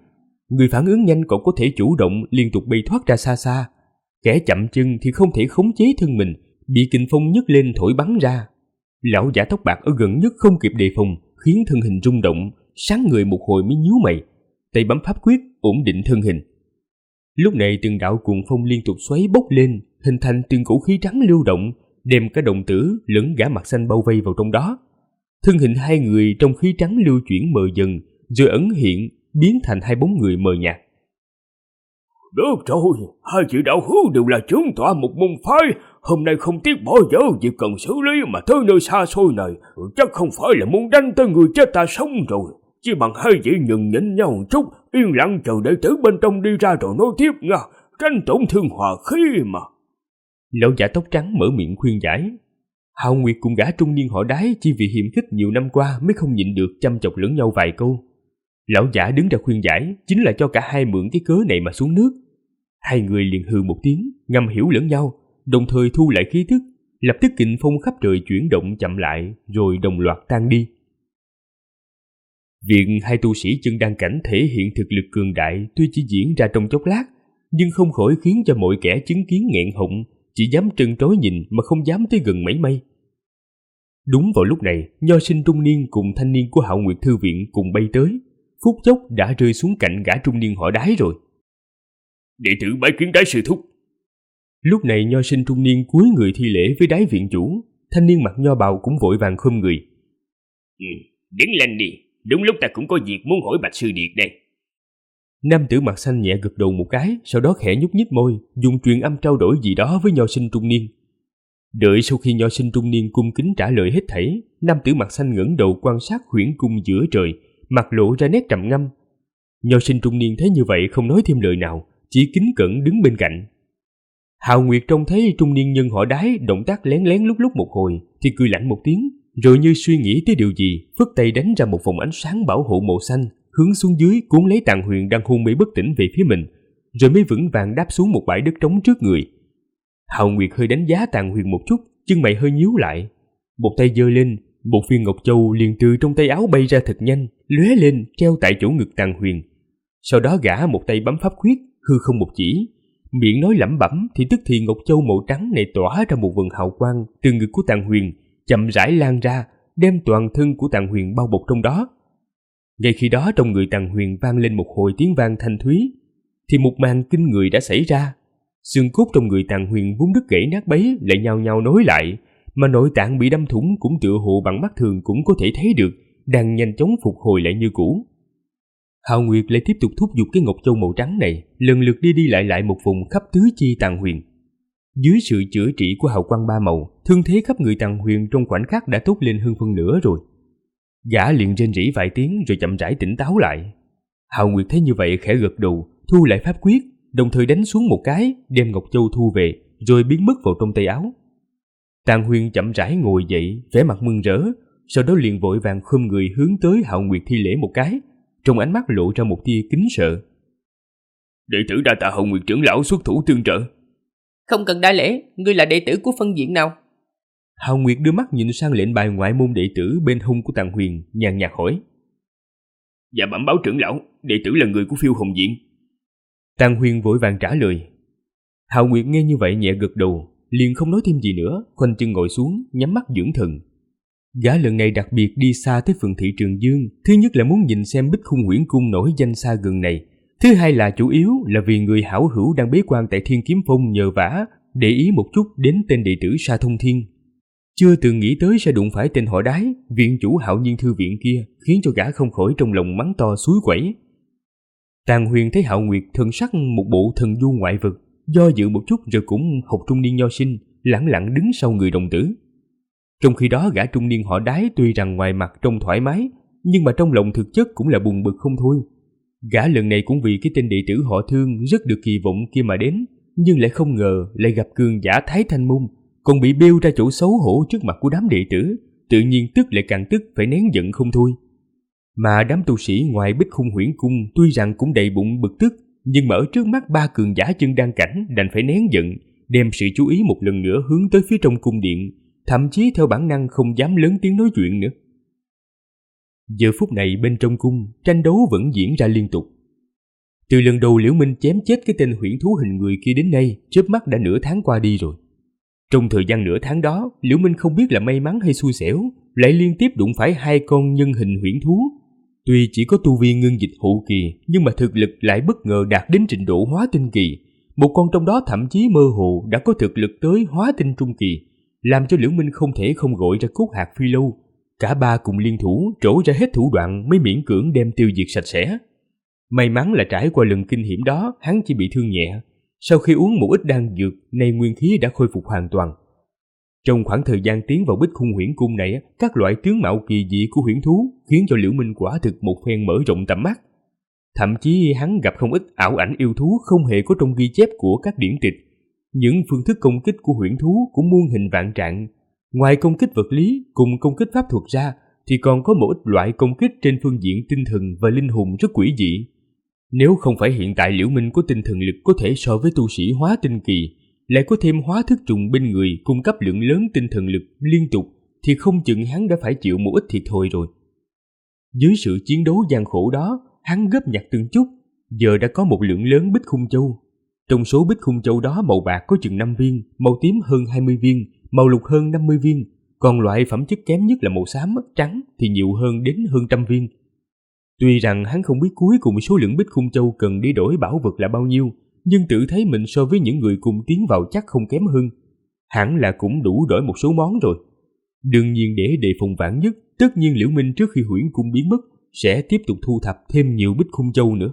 Người phản ứng nhanh còn có thể chủ động liên tục bay thoát ra xa xa. Kẻ chậm chân thì không thể khống chế thân mình, bị kình phong nhấc lên thổi bắn ra. Lão giả tóc bạc ở gần nhất không kịp đề phòng, khiến thân hình rung động, sáng người một hồi mới nhíu mày, tay bấm pháp quyết ổn định thân hình. Lúc này từng đạo cuồng phong liên tục xoáy bốc lên, hình thành từng cổ khí trắng lưu động, đem cả đồng tử lẫn gã mặt xanh bao vây vào trong đó. Thân hình hai người trong khí trắng lưu chuyển mờ dần, rồi ẩn hiện, biến thành hai bóng người mờ nhạt. Được rồi, hai vị đạo hữu đều là trưởng tọa một môn phái, hôm nay không tiếc bỏ dở việc cần xử lý mà tới nơi xa xôi này, chắc không phải là muốn đánh tới người chết ta sống rồi. Chỉ bằng hai vị nhường nhịn nhau một chút, yên lặng chờ đệ tử bên trong đi ra rồi nói tiếp nha, tránh tổn thương hòa khí mà. Lão giả tóc trắng mở miệng khuyên giải. Hạo Nguyệt cùng gã trung niên họ Đái chỉ vì hiềm khích nhiều năm qua mới không nhịn được chăm chọc lẫn nhau vài câu. Lão giả đứng ra khuyên giải chính là cho cả hai mượn cái cớ này mà xuống nước. Hai người liền hừ một tiếng, ngầm hiểu lẫn nhau, đồng thời thu lại khí tức, lập tức kình phong khắp trời chuyển động chậm lại, rồi đồng loạt tan đi. Việc hai tu sĩ chân đan cảnh thể hiện thực lực cường đại tuy chỉ diễn ra trong chốc lát, nhưng không khỏi khiến cho mọi kẻ chứng kiến nghẹn họng, chỉ dám trân trối nhìn mà không dám tới gần mảy may. Đúng vào lúc này, nho sinh trung niên cùng thanh niên của Hạo Nguyệt Thư Viện cùng bay tới, phút chốc đã rơi xuống cạnh gã trung niên họ Đái rồi. Đệ tử bái kiến Đái sư thúc. Lúc này nho sinh trung niên cúi người thi lễ với Đái viện chủ, thanh niên mặc nho bào cũng vội vàng khom người. Đứng lên đi, đúng lúc ta cũng có việc muốn hỏi Bạch sư điệt đây. Nam tử mặt xanh nhẹ gật đầu một cái, sau đó khẽ nhúc nhích môi, dùng truyền âm trao đổi gì đó với nho sinh trung niên. Đợi sau khi nho sinh trung niên cung kính trả lời hết thảy, nam tử mặt xanh ngẩng đầu quan sát huyễn cung giữa trời, mặt lộ ra nét trầm ngâm. Nho sinh trung niên thấy như vậy không nói thêm lời nào, chỉ kính cẩn đứng bên cạnh. Hạo Nguyệt trông thấy trung niên nhân họ Đái động tác lén lén lúc lúc một hồi, thì cười lạnh một tiếng, rồi như suy nghĩ tới điều gì, phất tay đánh ra một vòng ánh sáng bảo hộ màu xanh, hướng xuống dưới cuốn lấy Tàn Huyền đang hôn mê bất tỉnh về phía mình, rồi mới vững vàng đáp xuống một bãi đất trống trước người. Hạo Nguyệt hơi đánh giá Tàn Huyền một chút, chân mày hơi nhíu lại, một tay giơ lên, một viên ngọc châu liền từ trong tay áo bay ra thật nhanh, lóe lên treo tại chỗ ngực Tàn Huyền. Sau đó gã một tay bấm pháp quyết, hư không một chỉ, miệng nói lẩm bẩm thì tức thì ngọc châu màu trắng này tỏa ra một vầng hào quang từ ngực của Tàn Huyền, chậm rãi lan ra, đem toàn thân của Tàn Huyền bao bọc trong đó. Ngay khi đó trong người Tàn Huyền vang lên một hồi tiếng vang thanh thúy, thì một màn kinh người đã xảy ra. Xương cốt trong người Tàn Huyền vốn đứt gãy nát bấy lại nhao nhao nối lại, mà nội tạng bị đâm thủng cũng tựa hồ bằng mắt thường cũng có thể thấy được, đang nhanh chóng phục hồi lại như cũ. Hạo Nguyệt lại tiếp tục thúc giục cái ngọc châu màu trắng này, lần lượt đi đi lại một vùng khắp tứ chi Tàn Huyền. Dưới sự chữa trị của hào quang ba màu, thương thế khắp người Tàn Huyền trong khoảnh khắc đã tốt lên hơn phân nửa rồi. Gã liền rên rỉ vài tiếng rồi chậm rãi tỉnh táo lại. Hạo Nguyệt thấy như vậy khẽ gật đầu, thu lại pháp quyết, đồng thời đánh xuống một cái, đem ngọc châu thu về, rồi biến mất vào trong tay áo. Tàn Huyền chậm rãi ngồi dậy, vẻ mặt mừng rỡ, sau đó liền vội vàng khom người hướng tới Hạo Nguyệt thi lễ một cái, trong ánh mắt lộ ra một tia kính sợ. Đệ tử đa tạ Hạo Nguyệt trưởng lão xuất thủ tương trợ. Không cần đa lễ, ngươi là đệ tử của phân viện nào? Hạo Nguyệt đưa mắt nhìn sang lệnh bài ngoại môn đệ tử bên hông của Tàn Huyền, nhàn nhạt hỏi. Dạ bẩm báo trưởng lão, đệ tử là người của Phiêu Hồng Viện. Tàn Huyền vội vàng trả lời. Hạo Nguyệt nghe như vậy nhẹ gật đầu, liền không nói thêm gì nữa, khoanh chân ngồi xuống, nhắm mắt dưỡng thần. Gã lần này đặc biệt đi xa tới phường thị Trường Dương, thứ nhất là muốn nhìn xem Bích Khung Huyễn Cung nổi danh xa gần này, thứ hai là chủ yếu là vì người hảo hữu đang bế quan tại Thiên Kiếm Phong nhờ vả, để ý một chút đến tên đệ tử Sa Thông Thiên. Chưa từng nghĩ tới sẽ đụng phải tên họ Đái, viện chủ Hạo Nhiên Thư Viện kia, khiến cho gã không khỏi trong lòng mắng to suối quẩy. Tàn Huyền thấy Hạo Nguyệt thần sắc một bộ thần du ngoại vực, do dự một chút rồi cũng học trung niên nho sinh, lẳng lặng đứng sau người đồng tử. Trong khi đó gã trung niên họ Đái tuy rằng ngoài mặt trông thoải mái, nhưng mà trong lòng thực chất cũng là buồn bực không thôi. Gã lần này cũng vì cái tên đệ tử họ Thương rất được kỳ vọng kia mà đến, nhưng lại không ngờ lại gặp cường giả Thái Thanh Môn, còn bị bêu ra chỗ xấu hổ trước mặt của đám đệ tử, tự nhiên tức lại càng tức phải nén giận không thôi. Mà đám tu sĩ ngoài Bích Khung Huyễn Cung tuy rằng cũng đầy bụng bực tức, nhưng mà ở trước mắt ba cường giả chân đan cảnh đành phải nén giận, đem sự chú ý một lần nữa hướng tới phía trong cung điện, thậm chí theo bản năng không dám lớn tiếng nói chuyện nữa. Giờ phút này bên trong cung, tranh đấu vẫn diễn ra liên tục. Từ lần đầu Liễu Minh chém chết cái tên huyễn thú hình người kia đến nay, chớp mắt đã nửa tháng qua đi rồi. Trong thời gian nửa tháng đó, Liễu Minh không biết là may mắn hay xui xẻo, lại liên tiếp đụng phải 2 con nhân hình huyễn thú. Tuy chỉ có tu vi ngưng dịch hậu kỳ, nhưng mà thực lực lại bất ngờ đạt đến trình độ hóa tinh kỳ. Một con trong đó thậm chí mơ hồ đã có thực lực tới hóa tinh trung kỳ, làm cho Liễu Minh không thể không gọi ra Cốt Hạc Phi Lâu. Cả ba cùng liên thủ trổ ra hết thủ đoạn mới miễn cưỡng đem tiêu diệt sạch sẽ. May mắn là trải qua lần kinh hiểm đó, hắn chỉ bị thương nhẹ. Sau khi uống một ít đan dược, nay nguyên khí đã khôi phục hoàn toàn. Trong khoảng thời gian tiến vào Bích Khung Huyễn Cung này, các loại tướng mạo kỳ dị của huyễn thú khiến cho Liễu Minh quả thực một phen mở rộng tầm mắt. Thậm chí hắn gặp không ít ảo ảnh yêu thú không hề có trong ghi chép của các điển tịch. Những phương thức công kích của huyễn thú cũng muôn hình vạn trạng. Ngoài công kích vật lý cùng công kích pháp thuật ra, thì còn có một ít loại công kích trên phương diện tinh thần và linh hồn rất quỷ dị. Nếu không phải hiện tại Liễu Minh có tinh thần lực có thể so với tu sĩ hóa tinh kỳ, lại có thêm hóa thức trùng bên người cung cấp lượng lớn tinh thần lực liên tục, thì không chừng hắn đã phải chịu một ít thiệt thòi rồi. Dưới sự chiến đấu gian khổ đó, hắn góp nhặt từng chút, giờ đã có một lượng lớn Bích Khung Châu. Trong số Bích Khung Châu đó, màu bạc có chừng 5 viên, màu tím hơn 20 viên, màu lục hơn 50 viên, còn loại phẩm chất kém nhất là màu xám trắng thì nhiều hơn đến hơn 100 viên. Tuy rằng hắn không biết cuối cùng số lượng Bích Khung Châu cần để đổi bảo vật là bao nhiêu, nhưng tự thấy mình so với những người cùng tiến vào chắc không kém hơn. Hẳn là cũng đủ đổi một số món rồi. Đương nhiên để đề phòng vạn nhất, tất nhiên Liễu Minh trước khi Huyễn Cung biến mất sẽ tiếp tục thu thập thêm nhiều Bích Khung Châu nữa.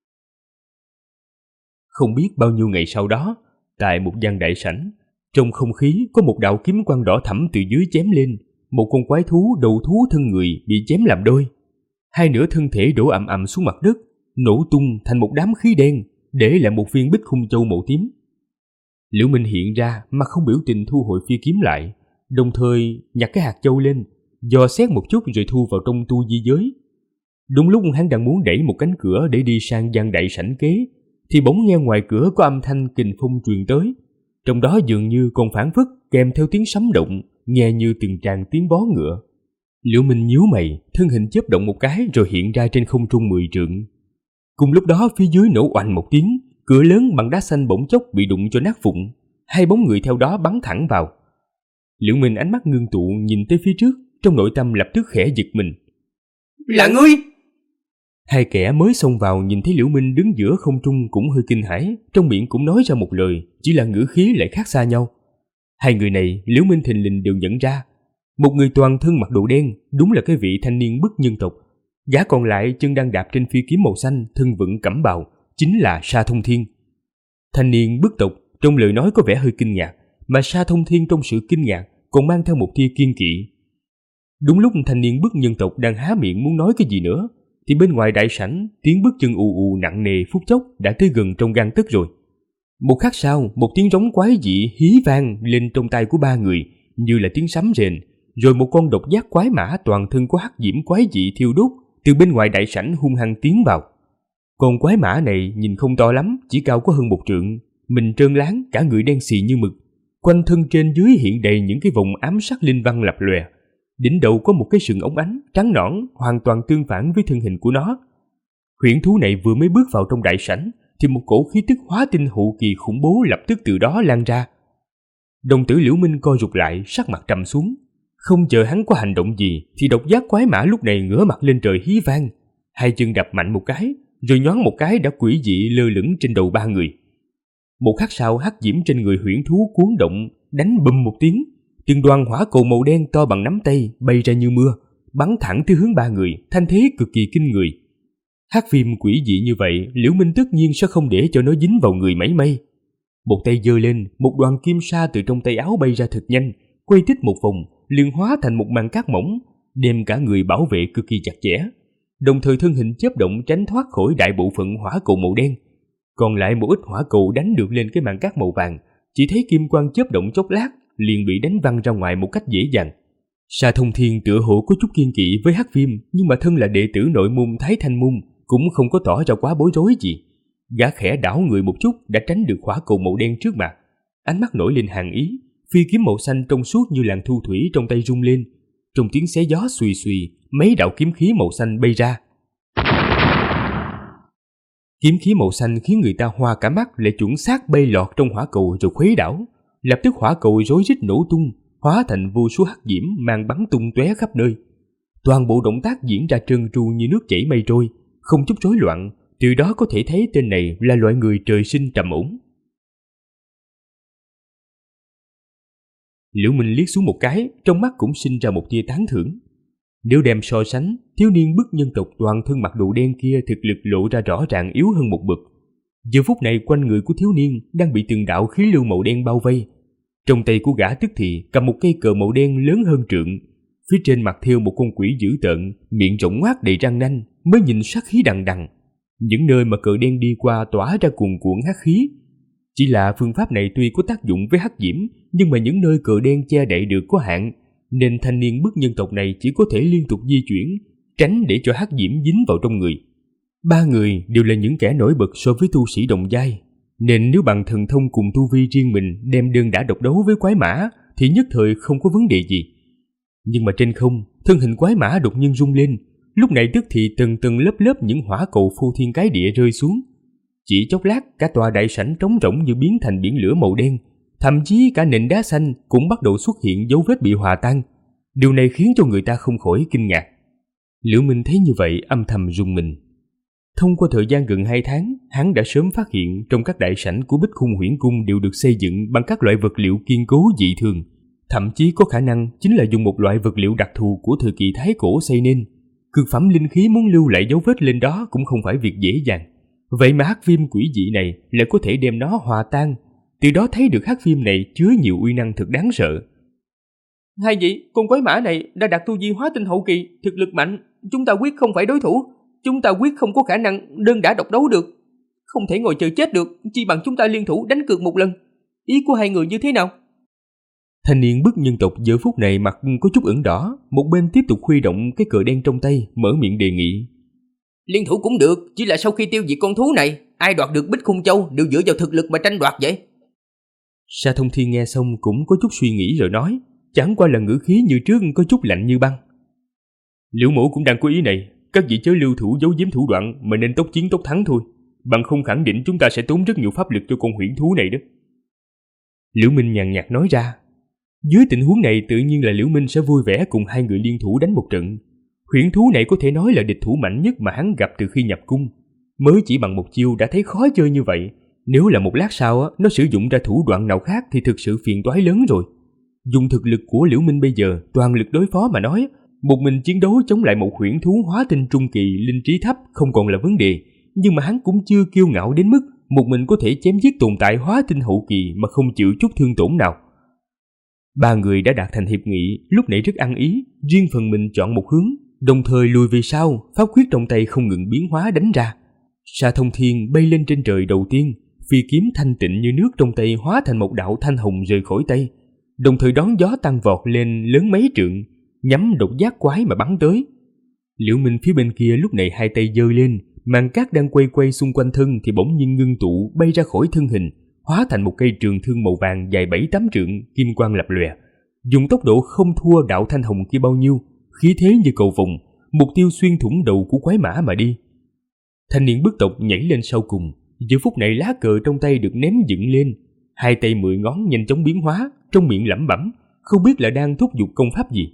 Không biết bao nhiêu ngày sau đó, tại một gian đại sảnh, trong không khí có một đạo kiếm quang đỏ thẫm từ dưới chém lên, một con quái thú đầu thú thân người bị chém làm đôi. Hai nửa thân thể đổ ầm ầm xuống mặt đất, nổ tung thành một đám khí đen, để lại một viên Bích Khung Châu màu tím. Liễu Minh hiện ra mà không biểu tình thu hồi phi kiếm lại, đồng thời nhặt cái hạt châu lên, dò xét một chút rồi thu vào trong tu di giới. Đúng lúc hắn đang muốn đẩy một cánh cửa để đi sang gian đại sảnh kế, thì bỗng nghe ngoài cửa có âm thanh kình phong truyền tới, trong đó dường như còn phảng phất kèm theo tiếng sấm động, nghe như từng tràng tiếng vó ngựa. Liễu Minh nhíu mày, thân hình chớp động một cái rồi hiện ra trên không trung 10 trượng. Cùng lúc đó phía dưới nổ oanh một tiếng, cửa lớn bằng đá xanh bỗng chốc bị đụng cho nát vụn, hai bóng người theo đó bắn thẳng vào. Liễu Minh ánh mắt ngưng tụ nhìn tới phía trước, trong nội tâm lập tức khẽ giật mình. Là ngươi! Hai kẻ mới xông vào nhìn thấy Liễu Minh đứng giữa không trung cũng hơi kinh hãi, trong miệng cũng nói ra một lời, chỉ là ngữ khí lại khác xa nhau. Hai người này Liễu Minh thình lình đều nhận ra. Một người toàn thân mặc đồ đen, đúng là cái vị thanh niên bức nhân tộc. Gã còn lại chân đang đạp trên phi kiếm màu xanh, thân vững cẩm bào, chính là Sa Thông Thiên. Thanh niên bức tộc trong lời nói có vẻ hơi kinh ngạc, mà Sa Thông Thiên trong sự kinh ngạc còn mang theo một tia kiên kỵ. Đúng lúc thanh niên bức nhân tộc đang há miệng muốn nói cái gì nữa, thì bên ngoài đại sảnh tiếng bước chân ù ù nặng nề phút chốc đã tới gần trong gang tấc rồi. Một khắc sau, một tiếng rống quái dị hí vang lên trong tai của ba người, như là tiếng sấm rền, rồi một con độc giác quái mã toàn thân có hắc diễm quái dị thiêu đốt từ bên ngoài đại sảnh hung hăng tiến vào. Con quái mã này nhìn không to lắm, chỉ cao có hơn 1 trượng, mình trơn láng, cả người đen xì như mực, quanh thân trên dưới hiện đầy những cái vòng ám sắc linh văn lập lòe. Đỉnh đầu có một cái sừng óng ánh trắng nõn, hoàn toàn tương phản với thân hình của nó. Huyễn thú này vừa mới bước vào trong đại sảnh thì một cổ khí tức hóa tinh hậu kỳ khủng bố lập tức từ đó lan ra. Đồng tử Liễu Minh co rụt lại, sắc mặt trầm xuống. Không chờ hắn có hành động gì thì độc giác quái mã lúc này ngửa mặt lên trời hí vang, hai chân đập mạnh một cái, rồi nhoáng một cái đã quỷ dị lơ lửng trên đầu ba người. Một khắc sau, hắc diễm trên người huyễn thú cuốn động, đánh bùm một tiếng, từng đoàn hỏa cầu màu đen to bằng nắm tay bay ra như mưa, bắn thẳng tới hướng ba người, thanh thế cực kỳ kinh người. Hắc viêm quỷ dị như vậy, Liễu Minh tất nhiên sẽ không để cho nó dính vào người mảy may. Một tay giơ lên, một đoàn kim sa từ trong tay áo bay ra thật nhanh, quay tít một vòng, liền hóa thành một màn cát mỏng, đem cả người bảo vệ cực kỳ chặt chẽ. Đồng thời thân hình chớp động tránh thoát khỏi đại bộ phận hỏa cầu màu đen. Còn lại một ít hỏa cầu đánh được lên cái màn cát màu vàng, chỉ thấy kim quang chớp động chốc lát, liền bị đánh văng ra ngoài một cách dễ dàng. Sa Thông Thiên tựa hồ có chút kiên kỵ với hắc viêm, nhưng mà thân là đệ tử nội môn Thái Thanh môn, cũng không có tỏ ra quá bối rối gì. Gã khẽ đảo người một chút đã tránh được hỏa cầu màu đen trước mặt, ánh mắt nổi lên hàn ý, phi kiếm màu xanh trong suốt như làn thu thủy trong tay rung lên. Trong tiếng xé gió xùy xùy, mấy đạo kiếm khí màu xanh bay ra. Kiếm khí màu xanh khiến người ta hoa cả mắt, lại chuẩn xác bay lọt trong hỏa cầu rồi khuấy đảo. Lập tức hỏa cầu rối rít nổ tung, hóa thành vô số hắc diễm mang bắn tung tóe khắp nơi. Toàn bộ động tác diễn ra trơn tru như nước chảy mây trôi, không chút rối loạn, từ đó có thể thấy tên này là loại người trời sinh trầm ổn. Liễu Minh liếc xuống một cái, trong mắt cũng sinh ra một tia tán thưởng. Nếu đem so sánh, thiếu niên bức nhân tộc toàn thân mặc đồ đen kia thực lực lộ ra rõ ràng yếu hơn một bậc. Giờ phút này quanh người của thiếu niên đang bị từng đạo khí lưu màu đen bao vây. Trong tay của gã tức thì cầm một cây cờ màu đen lớn hơn trượng, phía trên mặt thêu một con quỷ dữ tợn, miệng rộng ngoác đầy răng nanh, mới nhìn sát khí đằng đằng. Những nơi mà cờ đen đi qua tỏa ra cuồn cuộn hắc khí. Chỉ là phương pháp này tuy có tác dụng với hắc diễm, nhưng mà những nơi cờ đen che đậy được có hạn, nên thanh niên bức nhân tộc này chỉ có thể liên tục di chuyển, tránh để cho hắc diễm dính vào trong người. Ba người đều là những kẻ nổi bật so với tu sĩ đồng giai, nên nếu bằng thần thông cùng tu vi riêng mình đem đơn đả độc đấu với quái mã thì nhất thời không có vấn đề gì. Nhưng mà trên không, thân hình quái mã đột nhiên rung lên, lúc này tức thì tầng tầng lớp lớp những hỏa cầu phô thiên cái địa rơi xuống. Chỉ chốc lát, cả tòa đại sảnh trống rỗng như biến thành biển lửa màu đen, thậm chí cả nền đá xanh cũng bắt đầu xuất hiện dấu vết bị hòa tan. Điều này khiến cho người ta không khỏi kinh ngạc. Liễu Minh thấy như vậy âm thầm rùng mình. Thông qua thời gian gần 2 tháng, hắn đã sớm phát hiện trong các đại sảnh của Bích Khung Huyễn Cung đều được xây dựng bằng các loại vật liệu kiên cố dị thường, thậm chí có khả năng chính là dùng một loại vật liệu đặc thù của thời kỳ Thái Cổ xây nên. Cực phẩm linh khí muốn lưu lại dấu vết lên đó cũng không phải việc dễ dàng. Vậy mà hắc viêm quỷ dị này lại có thể đem nó hòa tan, từ đó thấy được hắc viêm này chứa nhiều uy năng thật đáng sợ. Hai vị, con quái mã này đã đạt tu vi hóa tinh hậu kỳ, thực lực mạnh, chúng ta quyết không phải đối thủ, chúng ta quyết không có khả năng đơn đả độc đấu được, không thể ngồi chờ chết được, chi bằng chúng ta liên thủ đánh cược một lần. Ý của hai người như thế nào? Thanh niên bức nhân tộc giờ phút này mặt có chút ửng đỏ, một bên tiếp tục huy động cái cờ đen trong tay, mở miệng đề nghị. Liên thủ cũng được, chỉ là sau khi tiêu diệt con thú này, ai đoạt được Bích Khung Châu đều dựa vào thực lực mà tranh đoạt vậy. Sa Thông Thiên nghe xong cũng có chút suy nghĩ rồi nói, chẳng qua là ngữ khí như trước có chút lạnh như băng. Liễu mẫu cũng đang có ý này, các vị chớ lưu thủ giấu giếm thủ đoạn mà nên tốc chiến tốc thắng thôi, bằng không khẳng định chúng ta sẽ tốn rất nhiều pháp lực cho con huyễn thú này đó. Liễu Minh nhàn nhạt nói ra. Dưới tình huống này tự nhiên là Liễu Minh sẽ vui vẻ cùng hai người liên thủ đánh một trận. Huyễn thú này có thể nói là địch thủ mạnh nhất mà hắn gặp từ khi nhập cung. Mới chỉ bằng một chiêu đã thấy khó chơi như vậy, nếu là một lát sau nó sử dụng ra thủ đoạn nào khác thì thực sự phiền toái lớn rồi. Dùng thực lực của Liễu Minh bây giờ toàn lực đối phó mà nói, một mình chiến đấu chống lại một huyễn thú hóa tinh trung kỳ linh trí thấp không còn là vấn đề, nhưng mà hắn cũng chưa kiêu ngạo đến mức một mình có thể chém giết tồn tại hóa tinh hậu kỳ mà không chịu chút thương tổn nào. Ba người đã đạt thành hiệp nghị, lúc nãy rất ăn ý, riêng phần mình chọn một hướng, đồng thời lùi về sau, pháp quyết trong tay không ngừng biến hóa đánh ra. Sa Thông Thiên bay lên trên trời đầu tiên, phi kiếm thanh tịnh như nước trong tay hóa thành một đạo thanh hồng rời khỏi tay, đồng thời đón gió tăng vọt lên lớn mấy trượng, nhắm độc giác quái mà bắn tới. Liễu Minh phía bên kia lúc này hai tay giơ lên, màn cát đang quay quay xung quanh thân thì bỗng nhiên ngưng tụ bay ra khỏi thân hình, hóa thành một cây trường thương màu vàng dài 7-8 trượng, kim quang lập lòe, dùng tốc độ không thua đạo thanh hồng kia bao nhiêu, khí thế như cầu vồng, mục tiêu xuyên thủng đầu của quái mã mà đi. Thanh niên bức tộc nhảy lên sau cùng, giờ phút này lá cờ trong tay được ném dựng lên, hai tay 10 ngón nhanh chóng biến hóa, trong miệng lẩm bẩm, không biết là đang thúc giục công pháp gì.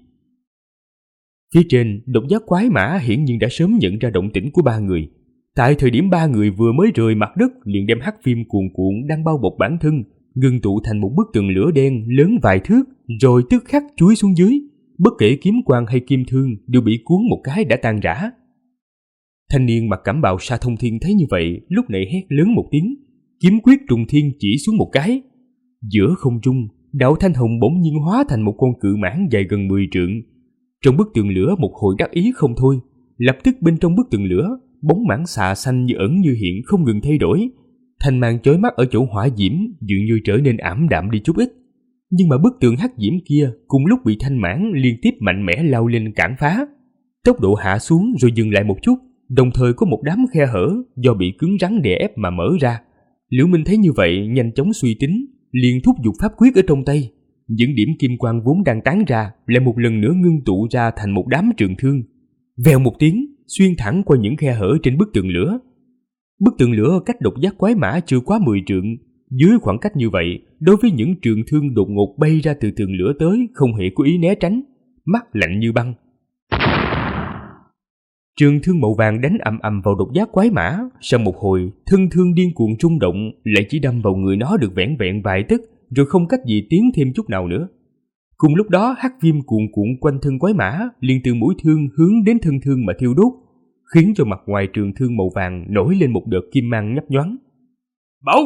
Phía trên, độc giác quái mã hiển nhiên đã sớm nhận ra động tĩnh của ba người. Tại thời điểm ba người vừa mới rời mặt đất liền đem hắc viêm cuồn cuộn đang bao bọc bản thân ngưng tụ thành một bức tường lửa đen lớn vài thước, rồi tức khắc chúi xuống dưới. Bất kể kiếm quang hay kim thương đều bị cuốn một cái đã tan rã. Thanh niên mặc cẩm bào Sa Thông Thiên thấy như vậy, lúc này hét lớn một tiếng, kiếm quyết trùng thiên chỉ xuống một cái. Giữa không trung, đạo thanh hồng bỗng nhiên hóa thành một con cự mãng dài gần 10 trượng. Trong bức tường lửa một hồi đắc ý không thôi, lập tức bên trong bức tường lửa, bóng mãng xà xanh như ẩn như hiện không ngừng thay đổi. Thanh mang chói mắt ở chỗ hỏa diễm dường như trở nên ảm đạm đi chút ít. Nhưng mà bức tường hắc diễm kia cùng lúc bị thanh mãng liên tiếp mạnh mẽ lao lên cản phá. Tốc độ hạ xuống rồi dừng lại một chút, đồng thời có một đám khe hở do bị cứng rắn đè ép mà mở ra. Liễu Minh thấy như vậy nhanh chóng suy tính, liền thúc giục pháp quyết ở trong tay. Những điểm kim quang vốn đang tán ra lại một lần nữa ngưng tụ ra thành một đám trường thương. Vèo một tiếng, xuyên thẳng qua những khe hở trên bức tường lửa. Bức tường lửa cách độc giác quái mã chưa quá 10 trượng. Dưới khoảng cách như vậy, đối với những trường thương đột ngột bay ra từ tường lửa tới không hề có ý né tránh, mắt lạnh như băng. Trường thương màu vàng đánh ầm ầm vào độc giác quái mã, sau một hồi, thân thương điên cuồng rung động, lại chỉ đâm vào người nó được vẻn vẹn vài tấc, rồi không cách gì tiến thêm chút nào nữa. Cùng lúc đó, hắc viêm cuồn cuộn quanh thân quái mã, liền từ mũi thương hướng đến thân thương mà thiêu đốt, khiến cho mặt ngoài trường thương màu vàng nổi lên một đợt kim mang nhấp nhoáng. Bảo!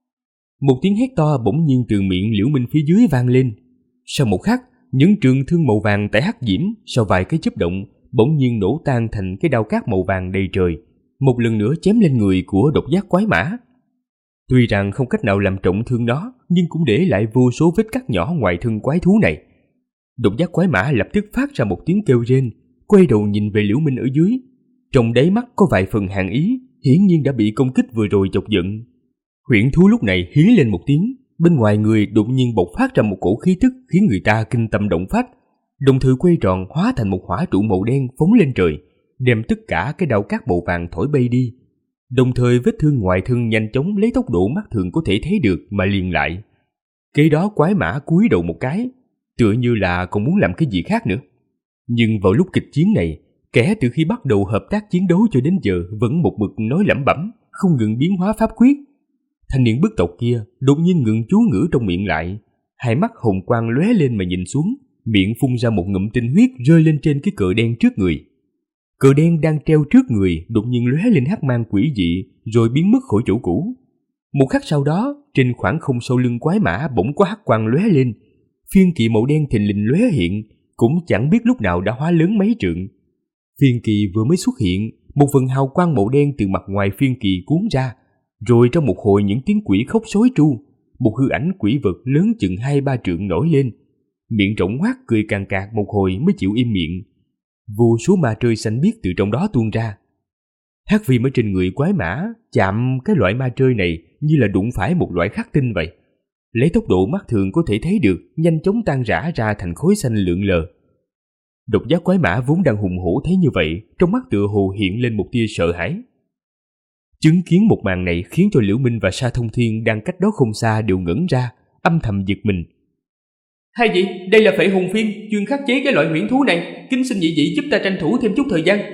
Một tiếng hét to bỗng nhiên từ miệng Liễu Minh phía dưới vang lên. Sau một khắc, những trường thương màu vàng tại hắc diễm sau vài cái chớp động bỗng nhiên nổ tan thành cái đao cát màu vàng đầy trời, một lần nữa chém lên người của độc giác quái mã. Tuy rằng không cách nào làm trọng thương nó, nhưng cũng để lại vô số vết cắt nhỏ ngoài thân quái thú này. Độc giác quái mã lập tức phát ra một tiếng kêu rên, quay đầu nhìn về Liễu Minh ở dưới. Trong đáy mắt có vài phần hàn ý, hiển nhiên đã bị công kích vừa rồi chọc giận. Huyễn thú lúc này hí lên một tiếng, bên ngoài người đột nhiên bộc phát ra một cổ khí tức khiến người ta kinh tâm động phách, đồng thời quay tròn hóa thành một hỏa trụ màu đen phóng lên trời, đem tất cả cái đao cát màu vàng thổi bay đi. Đồng thời vết thương ngoài thân nhanh chóng lấy tốc độ mắt thường có thể thấy được mà liền lại. Kế đó quái mã cúi đầu một cái, tựa như là còn muốn làm cái gì khác nữa. Nhưng vào lúc kịch chiến này, kẻ từ khi bắt đầu hợp tác chiến đấu cho đến giờ vẫn một mực nói lẩm bẩm, không ngừng biến hóa pháp quyết. Thanh niên bức tộc kia đột nhiên ngừng chú ngữ trong miệng lại, hai mắt hồng quang lóe lên mà nhìn xuống, miệng phun ra một ngụm tinh huyết rơi lên trên cái cờ đen trước người. Cờ đen đang treo trước người đột nhiên lóe lên hắc mang quỷ dị rồi biến mất khỏi chỗ cũ. Một khắc sau đó, trên khoảng không sau lưng quái mã bỗng có hắc quang lóe lên, phiên kỳ màu đen thình lình lóe hiện, cũng chẳng biết lúc nào đã hóa lớn mấy trượng. Phiên kỳ vừa mới xuất hiện, một phần hào quang màu đen từ mặt ngoài phiên kỳ cuốn ra, rồi trong một hồi những tiếng quỷ khóc xối tru, một hư ảnh quỷ vật lớn chừng 2-3 trượng nổi lên, miệng rộng hoác cười càng cạc một hồi mới chịu im miệng. Vô số ma trơi xanh biếc từ trong đó tuôn ra. Hắc viêm ở trên người quái mã chạm cái loại ma trơi này như là đụng phải một loại khắc tinh vậy, lấy tốc độ mắt thường có thể thấy được nhanh chóng tan rã ra thành khối xanh lượn lờ. Độc giác quái mã vốn đang hùng hổ thấy như vậy, trong mắt tựa hồ hiện lên một tia sợ hãi. Chứng kiến một màn này khiến cho Liễu Minh và Sa Thông Thiên đang cách đó không xa đều ngẩn ra, âm thầm giật mình. Hay vậy, đây là phệ hồn phiên chuyên khắc chế cái loại huyễn thú này, kính xin nhị vị giúp ta tranh thủ thêm chút thời gian.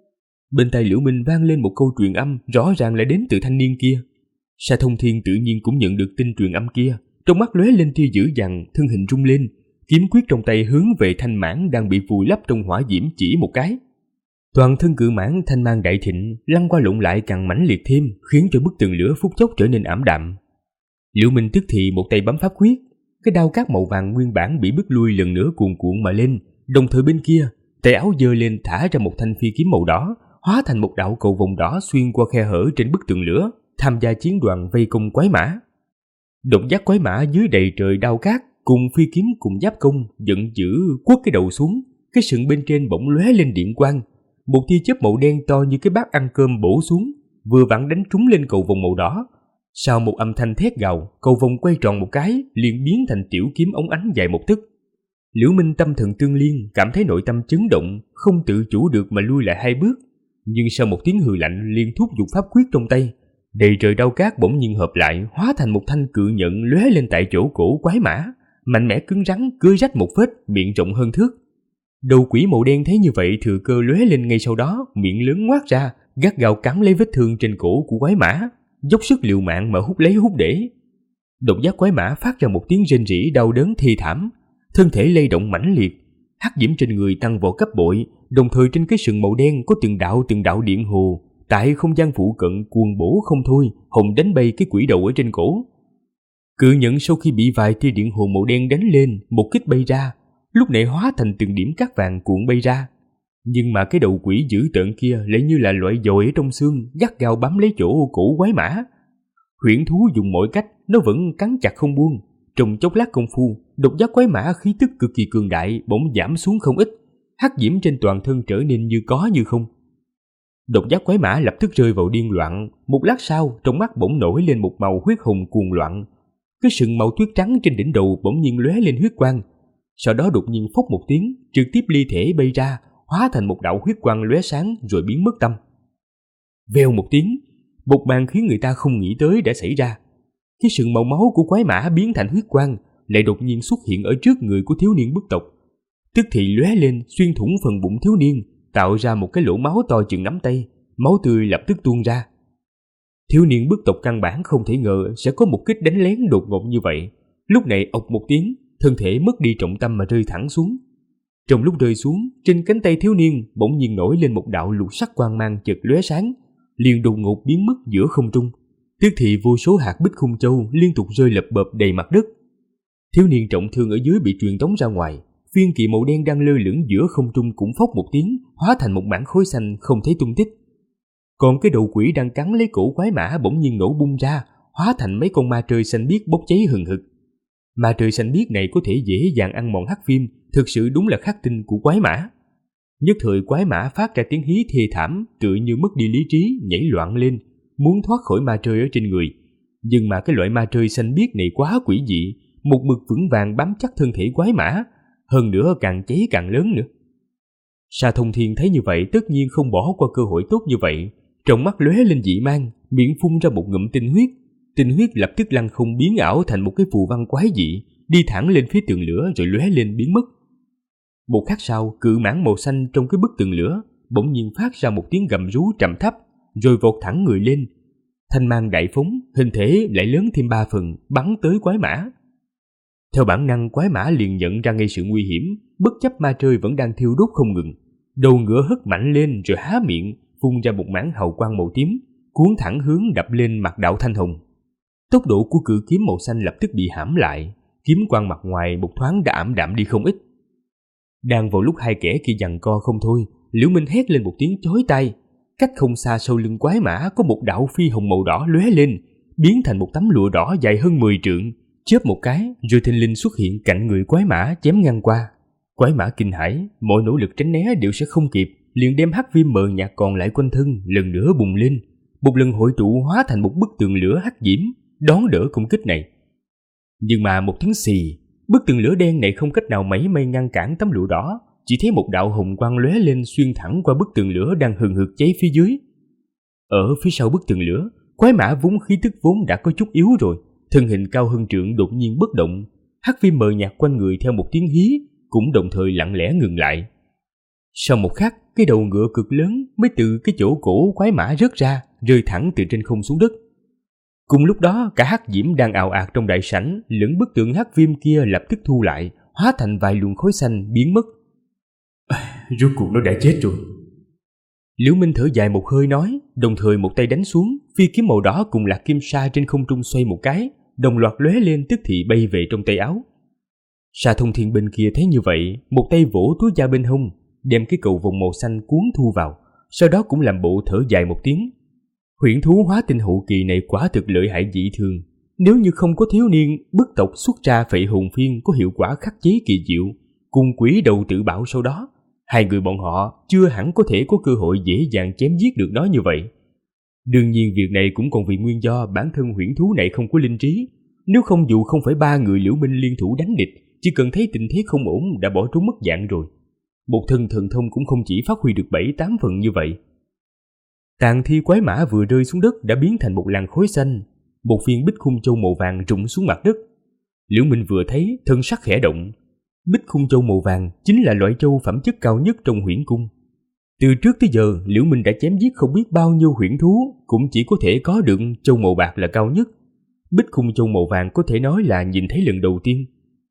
Bên tai Liễu Minh vang lên một câu truyền âm rõ ràng là đến từ thanh niên kia. Sa Thông Thiên tự nhiên cũng nhận được tin truyền âm kia, trong mắt lóe lên tia dữ dằn, thân hình rung lên, kiếm quyết trong tay hướng về thanh mãng đang bị vùi lấp trong hỏa diễm chỉ một cái. Toàn thân cự mãng thanh mang đại thịnh lăn qua lộn lại càng mãnh liệt thêm, khiến cho bức tường lửa phút chốc trở nên ảm đạm. Liễu Minh tức thì một tay bấm pháp quyết, cái đao cát màu vàng nguyên bản bị bức lui lần nữa cuồn cuộn mà lên, đồng thời bên kia tay áo giơ lên thả ra một thanh phi kiếm màu đỏ, hóa thành một đạo cầu vồng đỏ xuyên qua khe hở trên bức tường lửa, tham gia chiến đoàn vây công quái mã. Độc giác quái mã dưới đầy trời đao cát cùng phi kiếm cùng giáp công giận dữ quất cái đầu xuống, cái sừng bên trên bỗng lóe lên điện quang, một tia chớp màu đen to như cái bát ăn cơm bổ xuống, vừa vặn đánh trúng lên cầu vồng màu đỏ. Sau một âm thanh thét gào, cầu vồng quay tròn một cái, liền biến thành tiểu kiếm ống ánh dài một tấc. Liễu Minh tâm thần tương liên, cảm thấy nội tâm chấn động, không tự chủ được mà lui lại 2 bước. Nhưng sau một tiếng hừ lạnh, liền thúc giục pháp quyết trong tay, đầy trời đao cát bỗng nhiên hợp lại, hóa thành một thanh cự nhận lóe lên tại chỗ cổ quái mã, mạnh mẽ cứng rắn, cưa rách một vết, miệng rộng hơn thước. Đầu quỷ màu đen thấy như vậy thừa cơ lóe lên ngay sau đó, miệng lớn ngoác ra, gắt gao cắn lấy vết thương trên cổ của quái mã, dốc sức liều mạng mà hút lấy hút để. Độc giác quái mã phát ra một tiếng rên rỉ đau đớn thê thảm, thân thể lay động mãnh liệt, hắc diễm trên người tăng vọt gấp bội, đồng thời trên cái sừng màu đen có từng đạo điện hồ tại không gian phụ cận cuồng bổ không thôi, hồng đánh bay cái quỷ đầu ở trên cổ. Cự nhận sau khi bị vài tia điện hồ màu đen đánh lên, một kích bay ra, lúc này hóa thành từng điểm cát vàng cuộn bay ra. Nhưng mà cái đầu quỷ dữ tợn kia lại như là loại dồi ở trong xương, gắt gao bám lấy chỗ cổ quái mã. Huyễn thú dùng mọi cách, nó vẫn cắn chặt không buông. Trong chốc lát công phu, độc giác quái mã khí tức cực kỳ cường đại bỗng giảm xuống không ít, hắc diễm trên toàn thân trở nên như có như không. Độc giác quái mã lập tức rơi vào điên loạn, một lát sau trong mắt bỗng nổi lên một màu huyết hồng cuồng loạn. Cái sừng màu tuyết trắng trên đỉnh đầu bỗng nhiên lóe lên huyết quang, sau đó đột nhiên phốc một tiếng, trực tiếp ly thể bay ra, hóa thành một đạo huyết quang lóe sáng rồi biến mất tâm. Vèo một tiếng, Một màn khiến người ta không nghĩ tới đã xảy ra. Cái sừng màu máu của quái mã biến thành huyết quang lại đột nhiên xuất hiện ở trước người của thiếu niên bức tộc. Tức thì lóe lên xuyên thủng phần bụng thiếu niên, tạo ra một cái lỗ máu to chừng nắm tay, máu tươi lập tức tuôn ra. Thiếu niên bức tộc căn bản không thể ngờ sẽ có một kích đánh lén đột ngột như vậy. Lúc này ộc một tiếng, thân thể mất đi trọng tâm mà rơi thẳng xuống. Trong lúc rơi xuống, trên cánh tay thiếu niên bỗng nhiên nổi lên một đạo lục sắc quang mang chợt lóe sáng, liền đột ngột biến mất giữa không trung. Tức thì vô số hạt bích khung châu liên tục rơi lập bợp đầy mặt đất. Thiếu niên trọng thương ở dưới bị truyền tống ra ngoài, viên kỳ màu đen đang lơ lửng giữa không trung cũng phốc một tiếng, hóa thành một mảng khói xanh không thấy tung tích. Còn cái đầu quỷ đang cắn lấy cổ quái mã bỗng nhiên nổ bung ra, hóa thành mấy con ma trời xanh biếc bốc cháy hừng hực. Ma trời xanh biếc này có thể dễ dàng ăn mòn hắc viêm, thực sự đúng là khắc tinh của quái mã. Nhất thời quái mã phát ra tiếng hí thê thảm, tựa như mất đi lý trí, nhảy loạn lên, muốn thoát khỏi ma trời ở trên người. Nhưng mà cái loại ma trời xanh biếc này quá quỷ dị, một mực vững vàng bám chắc thân thể quái mã, hơn nữa càng cháy càng lớn nữa. Sa Thông Thiên thấy như vậy tất nhiên không bỏ qua cơ hội tốt như vậy, trong mắt lóe lên dị mang, miệng phun ra một ngụm tinh huyết lập tức lăn không biến ảo thành một cái phù văn quái dị, đi thẳng lên phía tường lửa rồi lóe lên biến mất. Một khắc sau, cự mãng màu xanh trong cái bức tường lửa bỗng nhiên phát ra một tiếng gầm rú trầm thấp, rồi vọt thẳng người lên. Thanh mang đại phóng, hình thể lại lớn thêm 3 phần, bắn tới quái mã. Theo bản năng, quái mã liền nhận ra ngay sự nguy hiểm, bất chấp ma trời vẫn đang thiêu đốt không ngừng. Đầu ngựa hất mạnh lên rồi há miệng, phun ra một mảng hào quang màu tím, cuốn thẳng hướng đập lên mặt đạo thanh hồng. Tốc độ của cự kiếm màu xanh lập tức bị hãm lại, kiếm quang mặt ngoài một thoáng đã ảm đạm đi không ít. Đang vào lúc hai kẻ kia giằng co không thôi, Liễu Minh hét lên một tiếng chói tai. Cách không xa sau lưng quái mã có một đạo phi hồng màu đỏ lóe lên, biến thành một tấm lụa đỏ dài hơn 10 trượng, chớp một cái rồi thình lình xuất hiện cạnh người quái mã chém ngang qua. Quái mã kinh hãi, mọi nỗ lực tránh né đều sẽ không kịp, liền đem hắc viêm mờ nhạt còn lại quanh thân lần nữa bùng lên, một lần hội tụ hóa thành một bức tường lửa hắc diễm, đón đỡ công kích này. Nhưng mà một tiếng xì, bức tường lửa đen này không cách nào mảy may ngăn cản tấm lụa đỏ, chỉ thấy một đạo hồng quang lóe lên xuyên thẳng qua bức tường lửa đang hừng hực cháy phía dưới. Ở phía sau bức tường lửa, quái mã vốn khí tức vốn đã có chút yếu rồi, thân hình cao hơn trượng đột nhiên bất động, hắc viêm mờ nhạt quanh người theo một tiếng hí cũng đồng thời lặng lẽ ngừng lại. Sau một khắc, cái đầu ngựa cực lớn mới từ cái chỗ cổ quái mã rớt ra, rơi thẳng từ trên không xuống đất. Cùng lúc đó, cả hắc diễm đang ào ạt trong đại sảnh lẫn bức tượng hắc viêm kia lập tức thu lại, hóa thành vài luồng khói xanh biến mất. Rốt cuộc nó đã chết rồi. Liễu Minh thở dài một hơi nói, đồng thời một tay đánh xuống, phi kiếm màu đỏ cùng lạc kim sa trên không trung xoay một cái, đồng loạt lóe lên tức thì bay về trong tay áo. Sa Thông Thiên bên kia thấy như vậy, một tay vỗ túi da bên hông, đem cái cầu vòng màu xanh cuốn thu vào, sau đó cũng làm bộ thở dài một tiếng. Huyễn thú hóa tinh hậu kỳ này quả thực lợi hại dị thường, nếu như không có thiếu niên bức tộc xuất ra phệ hồn phiên có hiệu quả khắc chế kỳ diệu, cùng quỷ đầu tự bảo sau đó, hai người bọn họ chưa hẳn có thể có cơ hội dễ dàng chém giết được nó như vậy. Đương nhiên việc này cũng còn vì nguyên do bản thân huyễn thú này không có linh trí, nếu không dù không phải 3 người Liễu Minh liên thủ đánh địch, chỉ cần thấy tình thế không ổn đã bỏ trốn mất dạng rồi. Một thân thần thông cũng không chỉ phát huy được 7-8 phần như vậy. Tàn thi quái mã vừa rơi xuống đất đã biến thành một làn khói xanh, một viên bích khung châu màu vàng rụng xuống mặt đất. Liễu Minh vừa thấy, thân sắc khẽ động. Bích khung châu màu vàng chính là loại châu phẩm chất cao nhất trong huyễn cung. Từ trước tới giờ, Liễu Minh đã chém giết không biết bao nhiêu huyễn thú, cũng chỉ có thể có được châu màu bạc là cao nhất. Bích khung châu màu vàng có thể nói là nhìn thấy lần đầu tiên.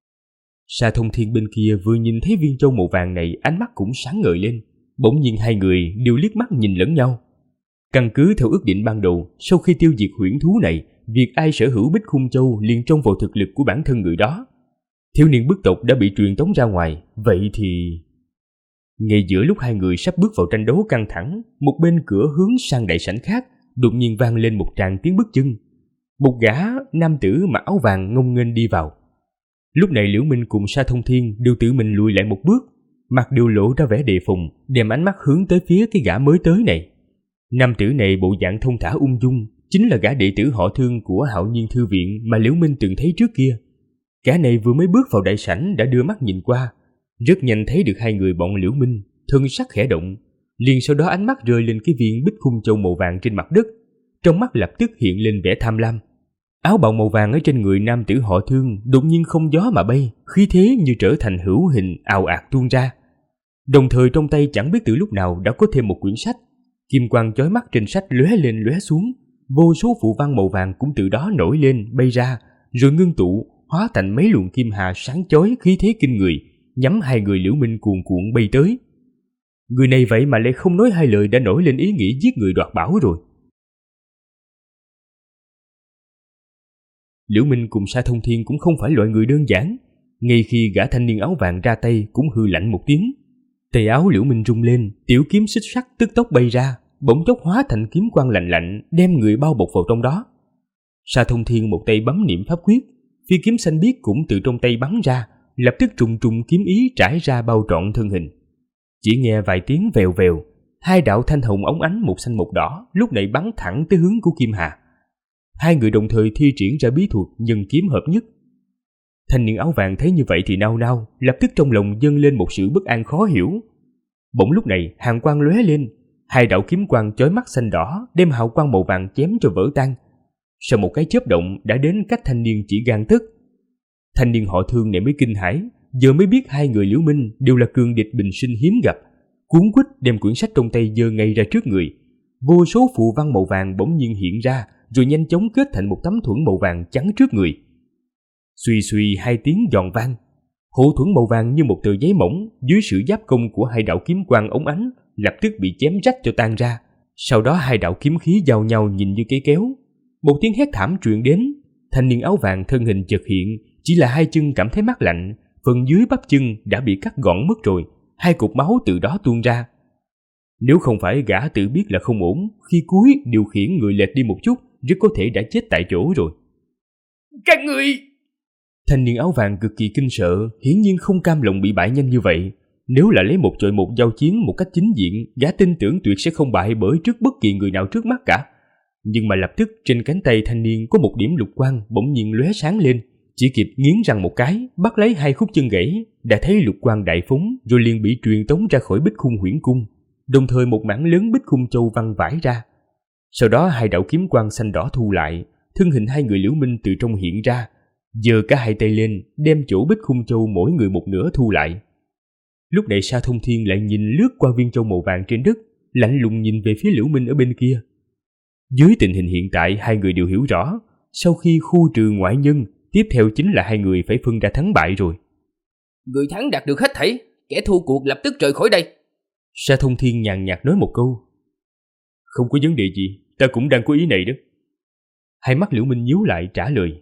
Sa Thông Thiên bên kia vừa nhìn thấy viên châu màu vàng này, ánh mắt cũng sáng ngời lên. Bỗng nhiên hai người đều liếc mắt nhìn lẫn nhau. Căn cứ theo ước định ban đầu, sau khi tiêu diệt huyễn thú này, việc ai sở hữu bích khung châu liền trông vào thực lực của bản thân người đó. Thiếu niên bức tộc đã bị truyền tống ra ngoài, vậy thì... Ngay giữa lúc hai người sắp bước vào tranh đấu căng thẳng, một bên cửa hướng sang đại sảnh khác, đột nhiên vang lên một tràng tiếng bước chân. Một gã nam tử mặc áo vàng ngông nghênh đi vào. Lúc này Liễu Minh cùng Sa Thông Thiên đều tự mình lùi lại một bước, mặt đều lộ ra vẻ đề phòng, đem ánh mắt hướng tới phía cái gã mới tới này. Nam tử này bộ dạng thông thả ung dung, chính là gã đệ tử họ Thương của Hạo Nhiên Thư Viện mà Liễu Minh từng thấy trước kia. Gã này vừa mới bước vào đại sảnh đã đưa mắt nhìn qua, rất nhanh thấy được hai người bọn Liễu Minh, thân sắc khẽ động, liền sau đó ánh mắt rơi lên cái viên bích khung châu màu vàng trên mặt đất, trong mắt lập tức hiện lên vẻ tham lam. Áo bào màu vàng ở trên người nam tử họ Thương đột nhiên không gió mà bay, khí thế như trở thành hữu hình ào ạt tuôn ra. Đồng thời trong tay chẳng biết từ lúc nào đã có thêm một quyển sách. Kim quang chói mắt trên sách lóe lên lóe xuống, vô số phù văn màu vàng cũng từ đó nổi lên bay ra, rồi ngưng tụ hóa thành mấy luồng kim hà sáng chói khí thế kinh người, nhắm hai người Liễu Minh cuồn cuộn bay tới. Người này vậy mà lại không nói hai lời đã nổi lên ý nghĩ giết người đoạt bảo rồi. Liễu Minh cùng Sa Thông Thiên cũng không phải loại người đơn giản. Ngay khi gã thanh niên áo vàng ra tay cũng hư lạnh một tiếng. Tay áo Liễu Minh rung lên, tiểu kiếm xích sắt tức tốc bay ra, bỗng chốc hóa thành kiếm quang lạnh lạnh, đem người bao bọc vào trong đó. Sa Thông Thiên một tay bấm niệm pháp quyết, phi kiếm xanh biếc cũng từ trong tay bắn ra, lập tức trùng trùng kiếm ý trải ra bao trọn thân hình. Chỉ nghe vài tiếng vèo vèo, hai đạo thanh hồng óng ánh một xanh một đỏ lúc này bắn thẳng tới hướng của Kim Hà. Hai người đồng thời thi triển ra bí thuật nhân kiếm hợp nhất. Thanh niên áo vàng thấy như vậy thì nao nao, lập tức trong lòng dâng lên một sự bất an khó hiểu. Bỗng lúc này hàn quang lóe lên, hai đạo kiếm quang chói mắt xanh đỏ đem hào quang màu vàng chém cho vỡ tan. Sau một cái chớp động đã đến cách thanh niên chỉ gang tấc. Thanh niên họ Thương này mới kinh hãi, giờ mới biết hai người Liễu Minh đều là cường địch bình sinh hiếm gặp. Cuống quýt đem quyển sách trong tay giơ ngay ra trước người. Vô số phù văn màu vàng bỗng nhiên hiện ra, rồi nhanh chóng kết thành một tấm thuẫn màu vàng chắn trước người. Suy suy hai tiếng giòn vang, hộ thuẫn màu vàng như một tờ giấy mỏng dưới sự giáp công của hai đạo kiếm quang óng ánh lập tức bị chém rách cho tan ra. Sau đó hai đạo kiếm khí giao nhau nhìn như cây kéo. Một tiếng hét thảm truyền đến, thanh niên áo vàng thân hình chợt hiện, chỉ là hai chân cảm thấy mát lạnh, phần dưới bắp chân đã bị cắt gọn mất rồi, hai cục máu từ đó tuôn ra. Nếu không phải gã tự biết là không ổn, khi cuối điều khiển người lệch đi một chút, rất có thể đã chết tại chỗ rồi. Các người! Thanh niên áo vàng cực kỳ kinh sợ, hiển nhiên không cam lòng bị bại nhanh như vậy. Nếu là lấy một chọi một giao chiến một cách chính diện, gã tin tưởng tuyệt sẽ không bại bởi trước bất kỳ người nào trước mắt cả. Nhưng mà lập tức trên cánh tay thanh niên có một điểm lục quang bỗng nhiên lóe sáng lên, chỉ kịp nghiến răng một cái, bắt lấy hai khúc chân gãy, đã thấy lục quang đại phóng, rồi liền bị truyền tống ra khỏi Bích Khung Huyễn Cung, đồng thời một mảng lớn Bích Khung Châu văng vãi ra. Sau đó hai đạo kiếm quang xanh đỏ thu lại, thân hình hai người Liễu Minh từ trong hiện ra, giơ cả hai tay lên, đem chỗ Bích Khung Châu mỗi người một nửa thu lại. Lúc này Sa Thông Thiên lại nhìn lướt qua viên châu màu vàng trên đất, lạnh lùng nhìn về phía Liễu Minh ở bên kia. Dưới tình hình hiện tại hai người đều hiểu rõ, sau khi khu trừ ngoại nhân, tiếp theo chính là hai người phải phân ra thắng bại rồi. Người thắng đạt được hết thảy, kẻ thua cuộc lập tức rời khỏi đây. Sa Thông Thiên nhàn nhạt nói một câu. Không có vấn đề gì, ta cũng đang có ý này đó. Hai mắt Liễu Minh nhíu lại trả lời.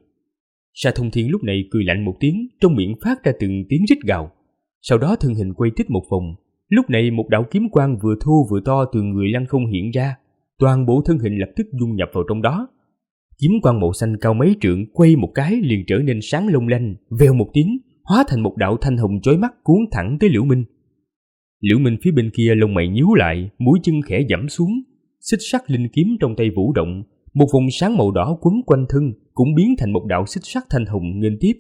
Sa Thông Thiên lúc này cười lạnh một tiếng, trong miệng phát ra từng tiếng rít gào. Sau đó thân hình quay tít một vòng, lúc này một đạo kiếm quang vừa thô vừa to từ người lăng không hiện ra, toàn bộ thân hình lập tức dung nhập vào trong đó. Kiếm quang màu xanh cao mấy trượng quay một cái liền trở nên sáng long lanh, vèo một tiếng, hóa thành một đạo thanh hồng chói mắt cuốn thẳng tới Liễu Minh. Liễu Minh phía bên kia lông mày nhíu lại, mũi chân khẽ giẫm xuống, xích sắt linh kiếm trong tay vũ động, một vùng sáng màu đỏ quấn quanh thân cũng biến thành một đạo xích sắt thanh hồng nghênh tiếp.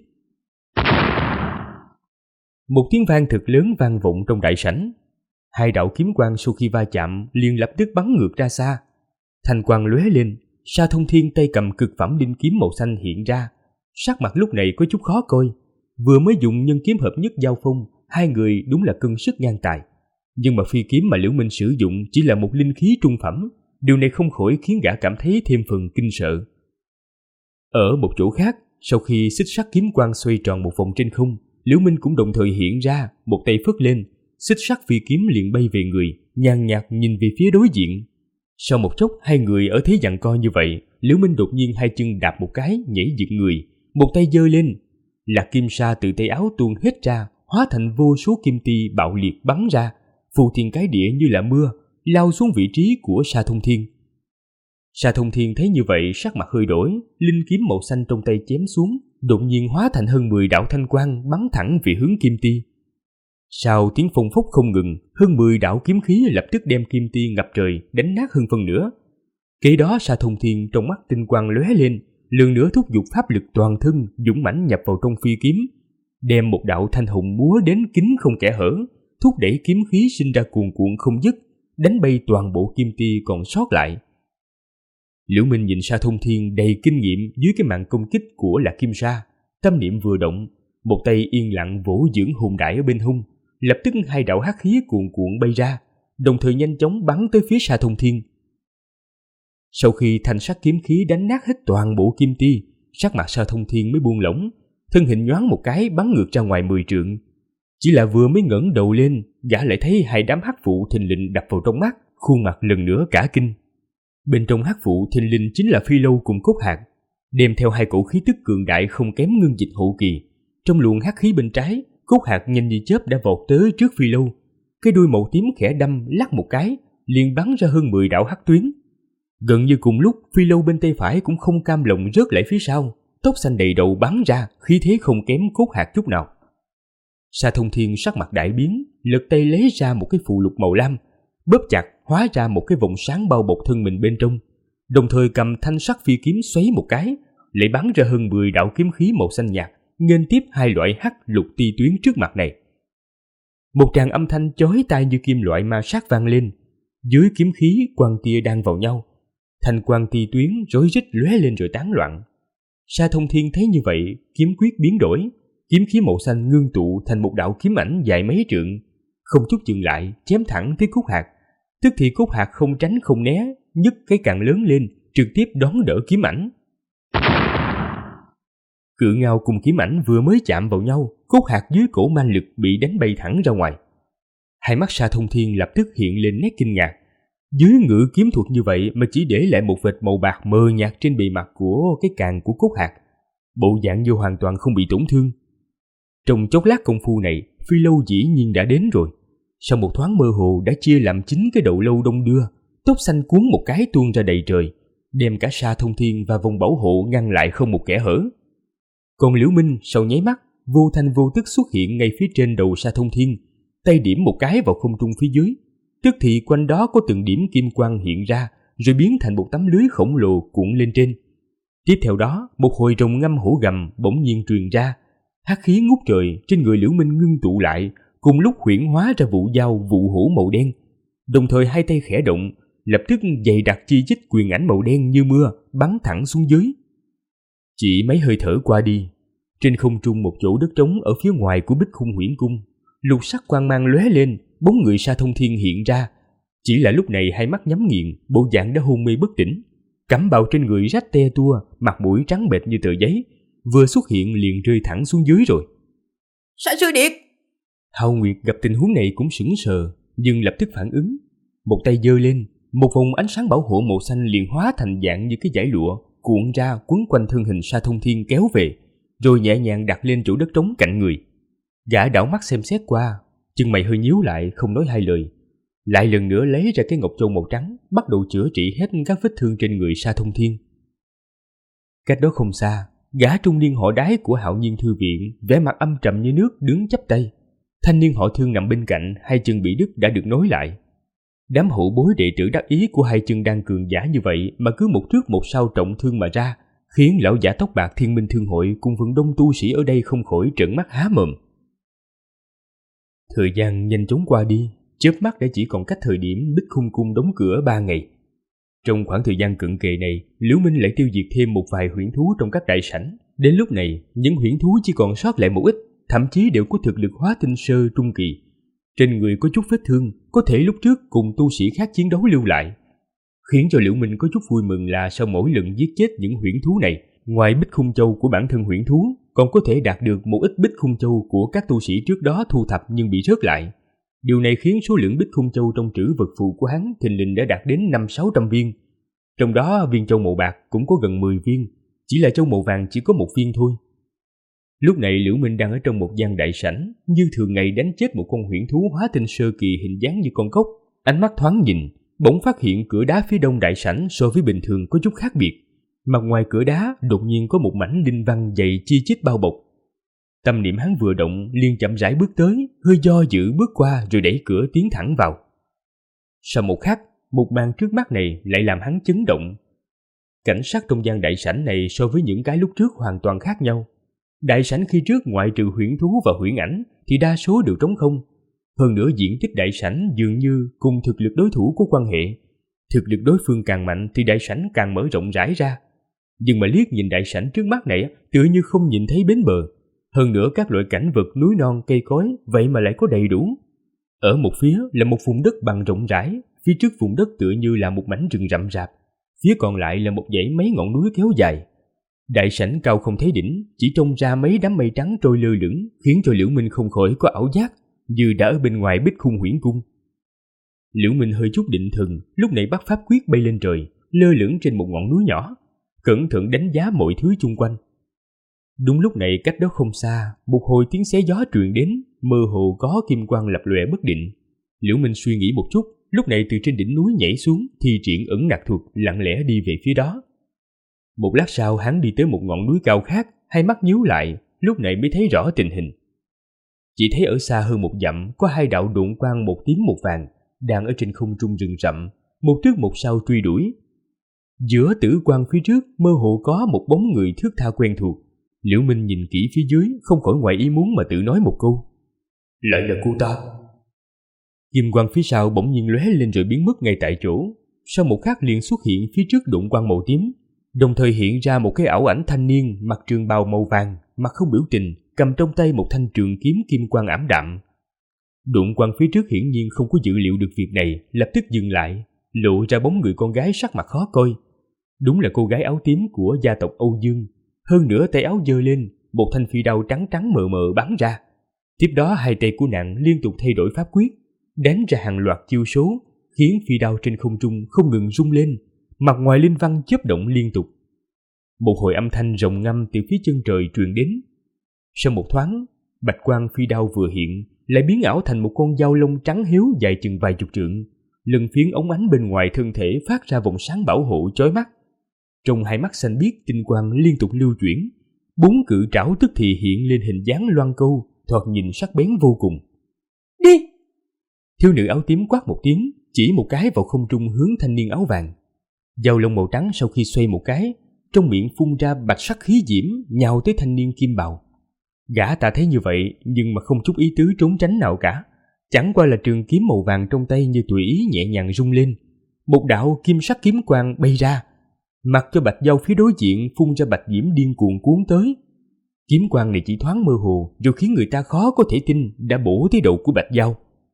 Một tiếng vang thật lớn vang vọng trong đại sảnh. Hai đạo kiếm quang sau khi va chạm liền lập tức bắn ngược ra xa. Thanh quang lóe lên, Sa Thông Thiên tay cầm cực phẩm đinh kiếm màu xanh hiện ra. Sắc mặt lúc này có chút khó coi. Vừa mới dùng nhân kiếm hợp nhất giao phong, hai người đúng là cân sức ngang tài. Nhưng mà phi kiếm mà Liễu Minh sử dụng chỉ là một linh khí trung phẩm, điều này không khỏi khiến gã cảm thấy thêm phần kinh sợ. Ở một chỗ khác, sau khi xích sắt kiếm quang xoay tròn một vòng trên không, Liễu Minh cũng đồng thời hiện ra, một tay phất lên, xích sắt phi kiếm liền bay về người, nhàn nhạt nhìn về phía đối diện. Sau một chốc hai người ở thế giằng co như vậy, Liễu Minh đột nhiên hai chân đạp một cái nhảy giật người, một tay giơ lên, lạc kim sa từ tay áo tuôn hết ra, hóa thành vô số kim ti bạo liệt bắn ra, phù thiên cái địa như là mưa, lao xuống vị trí của Sa Thông Thiên. Sa Thông Thiên thấy như vậy sắc mặt hơi đổi, linh kiếm màu xanh trong tay chém xuống, đột nhiên hóa thành hơn 10 đạo thanh quang bắn thẳng về hướng kim ti. Sau tiếng phong phốc không ngừng, hơn 10 đạo kiếm khí lập tức đem kim ti ngập trời đánh nát hơn phân nửa. Kế đó Sa Thông Thiên trong mắt tinh quang lóe lên, lần nữa thúc giục pháp lực toàn thân dũng mãnh nhập vào trong phi kiếm, đem một đạo thanh hồng múa đến kín không kẽ hở, thúc đẩy kiếm khí sinh ra cuồn cuộn không dứt, đánh bay toàn bộ kim ti còn sót lại. Liễu Minh nhìn Sa Thông Thiên đầy kinh nghiệm dưới cái màn công kích của Lạc Kim Sa, tâm niệm vừa động, một tay yên lặng vỗ dưỡng hồn đại ở bên hông, lập tức hai đạo hắc khí cuồn cuộn bay ra, đồng thời nhanh chóng bắn tới phía Sa Thông Thiên. Sau khi thanh sắc kiếm khí đánh nát hết toàn bộ kim ti, sắc mặt Sa Thông Thiên mới buông lỏng, thân hình nhoáng một cái bắn ngược ra ngoài 10 trượng. Chỉ là vừa mới ngẩng đầu lên, gã lại thấy hai đám hắc vụ thình lình đập vào trong mắt, khuôn mặt lần nữa cả kinh. Bên trong hắc vụ thình lình chính là Phi Lâu cùng Cốt Hạc, đem theo hai cổ khí tức cường đại không kém Ngưng Dịch hậu kỳ. Trong luồng hắc khí bên trái, Cốt Hạc nhanh như chớp đã vọt tới trước Phi Lâu, cái đuôi màu tím khẽ đâm lắc một cái, liền bắn ra hơn 10 đạo hắc tuyến. Gần như cùng lúc, Phi Lâu bên tay phải cũng không cam lòng rớt lại phía sau, tóc xanh đầy đầu bắn ra, khí thế không kém Cốt Hạc chút nào. Sa Thông Thiên sắc mặt đại biến, lật tay lấy ra một cái phù lục màu lam, bóp chặt hóa ra một cái vòng sáng bao bọc thân mình bên trong, đồng thời cầm thanh sắc phi kiếm xoáy một cái, lại bắn ra hơn 10 đạo kiếm khí màu xanh nhạt, nghênh tiếp hai loại hắc lục ti tuyến trước mặt này. Một tràng âm thanh chói tai như kim loại ma sát vang lên, dưới kiếm khí quang tia đan vào nhau, thanh quang ti tuyến rối rít lóe lên rồi tán loạn. Sa Thông Thiên thấy như vậy, kiếm quyết biến đổi, kiếm khí màu xanh ngưng tụ thành một đạo kiếm ảnh dài mấy trượng, không chút dừng lại chém thẳng tới Cốt Hạc. Tức thì Cốt Hạc không tránh không né, nhấc cái càng lớn lên, trực tiếp đón đỡ kiếm ảnh. Cự ngao cùng kiếm ảnh vừa mới chạm vào nhau, Cốt Hạc dưới cổ man lực bị đánh bay thẳng ra ngoài. Hai mắt Sa Thông Thiên lập tức hiện lên nét kinh ngạc. Dưới ngự kiếm thuật như vậy mà chỉ để lại một vệt màu bạc mờ nhạt trên bề mặt của cái càng của Cốt Hạc, bộ dạng như hoàn toàn không bị tổn thương. Trong chốc lát công phu này, Phi Lâu dĩ nhiên đã đến rồi. Sau một thoáng mơ hồ đã chia làm 9 cái đầu lâu đông đưa, tóc xanh cuốn một cái tuôn ra đầy trời, đem cả Sa Thông Thiên và vòng bảo hộ ngăn lại không một kẽ hở. Còn Liễu Minh sau nháy mắt, vô thanh vô tức xuất hiện ngay phía trên đầu Sa Thông Thiên, tay điểm một cái vào không trung phía dưới, tức thì quanh đó có từng điểm kim quang hiện ra, rồi biến thành một tấm lưới khổng lồ cuộn lên trên. Tiếp theo đó, một hồi rồng ngâm hổ gầm bỗng nhiên truyền ra, hắc khí ngút trời trên người Liễu Minh ngưng tụ lại, cùng lúc huyễn hóa ra vụ dao vụ hổ màu đen. Đồng thời hai tay khẽ động, lập tức dày đặc chi chít quyền ảnh màu đen như mưa bắn thẳng xuống dưới. Chỉ mấy hơi thở qua đi, trên không trung một chỗ đất trống ở phía ngoài của Bích Khung Huyễn Cung, lục sắc quang mang lóe lên, bóng người Sa Thông Thiên hiện ra. Chỉ là lúc này hai mắt nhắm nghiền, bộ dạng đã hôn mê bất tỉnh, cẩm bào trên người rách te tua, mặt mũi trắng bệch như tờ giấy, vừa xuất hiện liền rơi thẳng xuống dưới rồi. Sa Sư Điệt! Hạo Nguyệt gặp tình huống này cũng sững sờ, nhưng lập tức phản ứng, một tay giơ lên, một vòng ánh sáng bảo hộ màu xanh liền hóa thành dạng như cái dải lụa, cuộn ra quấn quanh thân hình Sa Thông Thiên kéo về, rồi nhẹ nhàng đặt lên chỗ đất trống cạnh người. Gã đảo mắt xem xét qua, chân mày hơi nhíu lại không nói hai lời, lại lần nữa lấy ra cái ngọc châu màu trắng, bắt đầu chữa trị hết các vết thương trên người Sa Thông Thiên. Cách đó không xa, gã trung niên họ Đái của Hạo Nhiên Thư Viện, vẻ mặt âm trầm như nước đứng chắp tay. Thanh niên họ Thương nằm bên cạnh, hai chân bị đứt đã được nối lại. Đám hậu bối đệ tử đắc ý của hai chân đang cường giả như vậy mà cứ một trước một sau trọng thương mà ra, khiến lão giả tóc bạc Thiên Minh Thương Hội cùng phần đông tu sĩ ở đây không khỏi trợn mắt há mồm. Thời gian nhanh chóng qua đi, chớp mắt đã chỉ còn cách thời điểm Bích Khung Cung đóng cửa 3 ngày. Trong khoảng thời gian cận kề này, Liễu Minh lại tiêu diệt thêm một vài huyễn thú trong các đại sảnh. Đến lúc này, những huyễn thú chỉ còn sót lại một ít, thậm chí đều có thực lực hóa tinh sơ trung kỳ. Trên người có chút vết thương, có thể lúc trước cùng tu sĩ khác chiến đấu lưu lại. Khiến cho Liễu Minh có chút vui mừng là sau mỗi lần giết chết những huyễn thú này, ngoài Bích Khung Châu của bản thân huyễn thú, còn có thể đạt được một ít Bích Khung Châu của các tu sĩ trước đó thu thập nhưng bị rớt lại. Điều này khiến số lượng Bích Khung Châu trong trữ vật phù của hắn thình lình đã đạt đến 500-600 viên. Trong đó viên châu màu bạc cũng có gần 10 viên, chỉ là châu màu vàng chỉ có 1 viên thôi. Lúc này Liễu Minh đang ở trong một gian đại sảnh, như thường ngày đánh chết một con huyễn thú hóa tinh sơ kỳ hình dáng như con cốc. Ánh mắt thoáng nhìn, bỗng phát hiện cửa đá phía đông đại sảnh so với bình thường có chút khác biệt. Mặt ngoài cửa đá đột nhiên có một mảnh đinh văn dày chi chít bao bọc. Tâm niệm hắn vừa động liền chậm rãi bước tới, hơi do dự bước qua rồi đẩy cửa tiến thẳng vào. Sau một khắc, một màn trước mắt này lại làm hắn chấn động. Cảnh sắc trong gian đại sảnh này so với những cái lúc trước hoàn toàn khác nhau. Đại sảnh khi trước ngoại trừ huyễn thú và huyễn ảnh thì đa số đều trống không. Hơn nữa diện tích đại sảnh dường như cùng thực lực đối thủ có quan hệ. Thực lực đối phương càng mạnh thì đại sảnh càng mở rộng rãi ra. Nhưng mà liếc nhìn đại sảnh trước mắt này tựa như không nhìn thấy bến bờ. Hơn nữa các loại cảnh vật núi non cây cối vậy mà lại có đầy đủ. Ở một phía là một vùng đất bằng rộng rãi, phía trước vùng đất tựa như là một mảnh rừng rậm rạp, phía còn lại là một dãy mấy ngọn núi kéo dài. Đại sảnh cao không thấy đỉnh, chỉ trông ra mấy đám mây trắng trôi lơ lửng, khiến cho Liễu Minh không khỏi có ảo giác như đã ở bên ngoài Bích Khung Huyễn Cung. Liễu Minh hơi chút định thần, lúc này bắt pháp quyết bay lên trời, lơ lửng trên một ngọn núi nhỏ, cẩn thận đánh giá mọi thứ xung quanh. Đúng lúc này cách đó không xa, một hồi tiếng xé gió truyền đến, mơ hồ có kim quang lập lòe bất định. Liễu Minh suy nghĩ một chút, lúc này từ trên đỉnh núi nhảy xuống, thi triển ẩn nặc thuật, lặng lẽ đi về phía đó. Một lát sau hắn đi tới một ngọn núi cao khác, hai mắt nhíu lại, lúc này mới thấy rõ tình hình. Chỉ thấy ở xa hơn một dặm có hai đạo độn quang một tím một vàng đang ở trên không trung rừng rậm, một trước một sau truy đuổi. Giữa tử quang phía trước mơ hồ có một bóng người thướt tha quen thuộc. Liễu Minh nhìn kỹ phía dưới, không khỏi ngoài ý muốn mà tự nói một câu: lại là cô ta. Kim quang phía sau bỗng nhiên lóe lên rồi biến mất ngay tại chỗ. Sau một khắc liền xuất hiện phía trước độn quang màu tím, đồng thời hiện ra một cái ảo ảnh thanh niên mặc trường bào màu vàng, mặt không biểu tình, cầm trong tay một thanh trường kiếm kim quang ảm đạm. Độn quang phía trước hiển nhiên không có dự liệu được việc này, lập tức dừng lại, lộ ra bóng người con gái sắc mặt khó coi. Đúng là cô gái áo tím của gia tộc Âu Dương. Hơn nữa tay áo giơ lên, một thanh phi đao trắng trắng mờ mờ bắn ra. Tiếp đó hai tay của nàng liên tục thay đổi pháp quyết, đánh ra hàng loạt chiêu số, khiến phi đao trên không trung không ngừng rung lên, mặt ngoài linh văn chớp động liên tục. Một hồi âm thanh rồng ngâm từ phía chân trời truyền đến. Sau một thoáng, bạch quang phi đao vừa hiện, lại biến ảo thành một con dao lông trắng hiếu dài chừng vài chục trượng, lân phiến óng ánh bên ngoài thân thể phát ra vòng sáng bảo hộ chói mắt. Trong hai mắt xanh biếc tinh quang liên tục lưu chuyển, bốn cự trảo tức thì hiện lên hình dáng loan câu, thoạt nhìn sắc bén vô cùng. Đi! Thiếu nữ áo tím quát một tiếng, chỉ một cái vào không trung hướng thanh niên áo vàng. Dao lông màu trắng sau khi xoay một cái, trong miệng phun ra bạch sắc khí diễm, nhào tới thanh niên kim bào. Gã ta thấy như vậy nhưng mà không chút ý tứ trốn tránh nào cả, chẳng qua là trường kiếm màu vàng trong tay như tùy ý nhẹ nhàng rung lên, một đạo kim sắc kiếm quang bay ra, mặc cho bạch dao phía đối diện phun ra bạch diễm điên cuồng cuốn tới. Kiếm quang này chỉ thoáng mơ hồ, rồi khiến người ta khó có thể tin đã bổ tới đầu của bạch dao.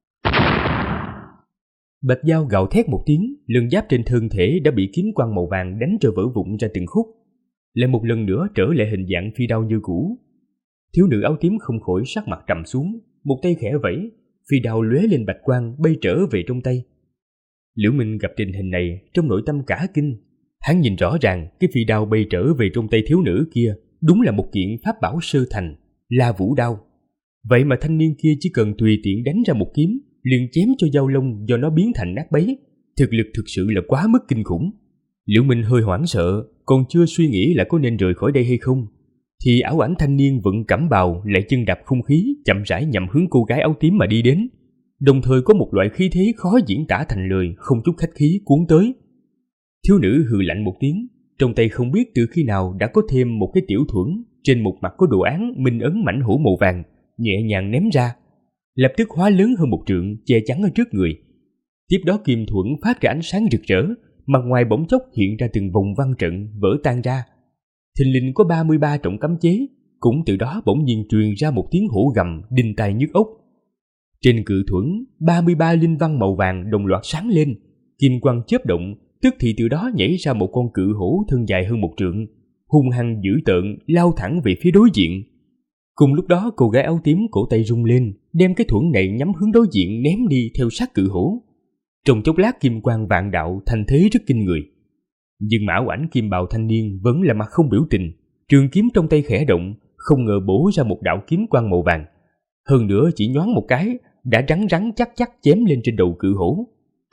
Bạch dao gào thét một tiếng, lân giáp trên thân thể đã bị kiếm quang màu vàng đánh cho vỡ vụn ra từng khúc, lại một lần nữa trở lại hình dạng phi đao như cũ. Thiếu nữ áo tím không khỏi sắc mặt trầm xuống, một tay khẽ vẫy, phi đao lóe lên bạch quang bay trở về trong tay. Liễu Minh gặp tình hình này trong nội tâm cả kinh. Hắn nhìn rõ ràng cái phi đao bay trở về trong tay thiếu nữ kia đúng là một kiện pháp bảo sơ thành, La Vũ đao. Vậy mà thanh niên kia chỉ cần tùy tiện đánh ra một kiếm, liền chém cho dao lông do nó biến thành nát bấy. Thực lực thực sự là quá mức kinh khủng. Liễu Minh hơi hoảng sợ, còn chưa suy nghĩ là có nên rời khỏi đây hay không, thì ảo ảnh thanh niên vận cẩm bào lại chân đạp không khí, chậm rãi nhằm hướng cô gái áo tím mà đi đến. Đồng thời có một loại khí thế khó diễn tả thành lời, không chút khách khí cuốn tới. Thiếu nữ hừ lạnh một tiếng, trong tay không biết từ khi nào đã có thêm một cái tiểu thuẫn, trên một mặt có đồ án minh ấn mãnh hổ màu vàng, nhẹ nhàng ném ra, lập tức hóa lớn hơn một trượng, che chắn ở trước người. Tiếp đó kim thuẫn phát ra ánh sáng rực rỡ, mặt ngoài bỗng chốc hiện ra từng vòng văn trận vỡ tan ra. Thình lình có 33 trọng cấm chế, cũng từ đó bỗng nhiên truyền ra một tiếng hổ gầm đinh tai nhức óc. Trên cự thuẫn, 33 linh văn màu vàng đồng loạt sáng lên, kim quang chớp động, tức thì từ đó nhảy ra một con cự hổ thân dài hơn một trượng, hung hăng dữ tợn lao thẳng về phía đối diện. Cùng lúc đó cô gái áo tím cổ tay rung lên, đem cái thuẫn này nhắm hướng đối diện ném đi theo sát cự hổ. Trong chốc lát kim quang vạn đạo, thành thế rất kinh người. Nhưng mà ảo ảnh kim bào thanh niên vẫn là mặt không biểu tình, trường kiếm trong tay khẽ động, không ngờ bổ ra một đạo kiếm quang màu vàng. Hơn nữa chỉ nhoáng một cái, đã rắn rắn chắc chắc chém lên trên đầu cự hổ.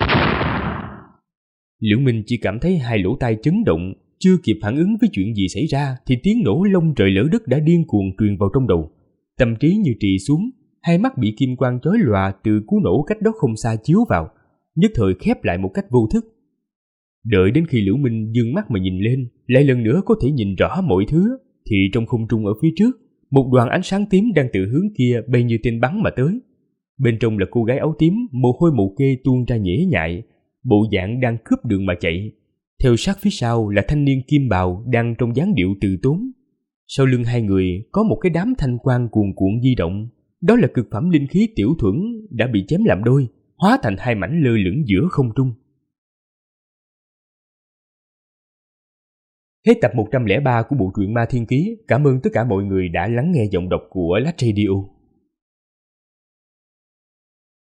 Liễu Minh chỉ cảm thấy hai lỗ tai chấn động, chưa kịp phản ứng với chuyện gì xảy ra thì tiếng nổ lông trời lở đất đã điên cuồng truyền vào trong đầu. Tâm trí như trì xuống, hai mắt bị kim quang chói lòa từ cú nổ cách đó không xa chiếu vào, nhất thời khép lại một cách vô thức. Đợi đến khi Liễu Minh dương mắt mà nhìn lên, lại lần nữa có thể nhìn rõ mọi thứ, thì trong không trung ở phía trước, một đoàn ánh sáng tím đang từ hướng kia bay như tên bắn mà tới. Bên trong là cô gái áo tím, mồ hôi mồ kê tuôn ra nhễ nhại, bộ dạng đang cướp đường mà chạy. Theo sát phía sau là thanh niên kim bào đang trong dáng điệu từ tốn. Sau lưng hai người có một cái đám thanh quang cuồn cuộn di động. Đó là cực phẩm linh khí tiểu thuẫn đã bị chém làm đôi, hóa thành hai mảnh lơ lửng giữa không trung. Hết tập 103 của bộ truyện Ma Thiên Ký. Cảm ơn tất cả mọi người đã lắng nghe giọng đọc của Lách Radio.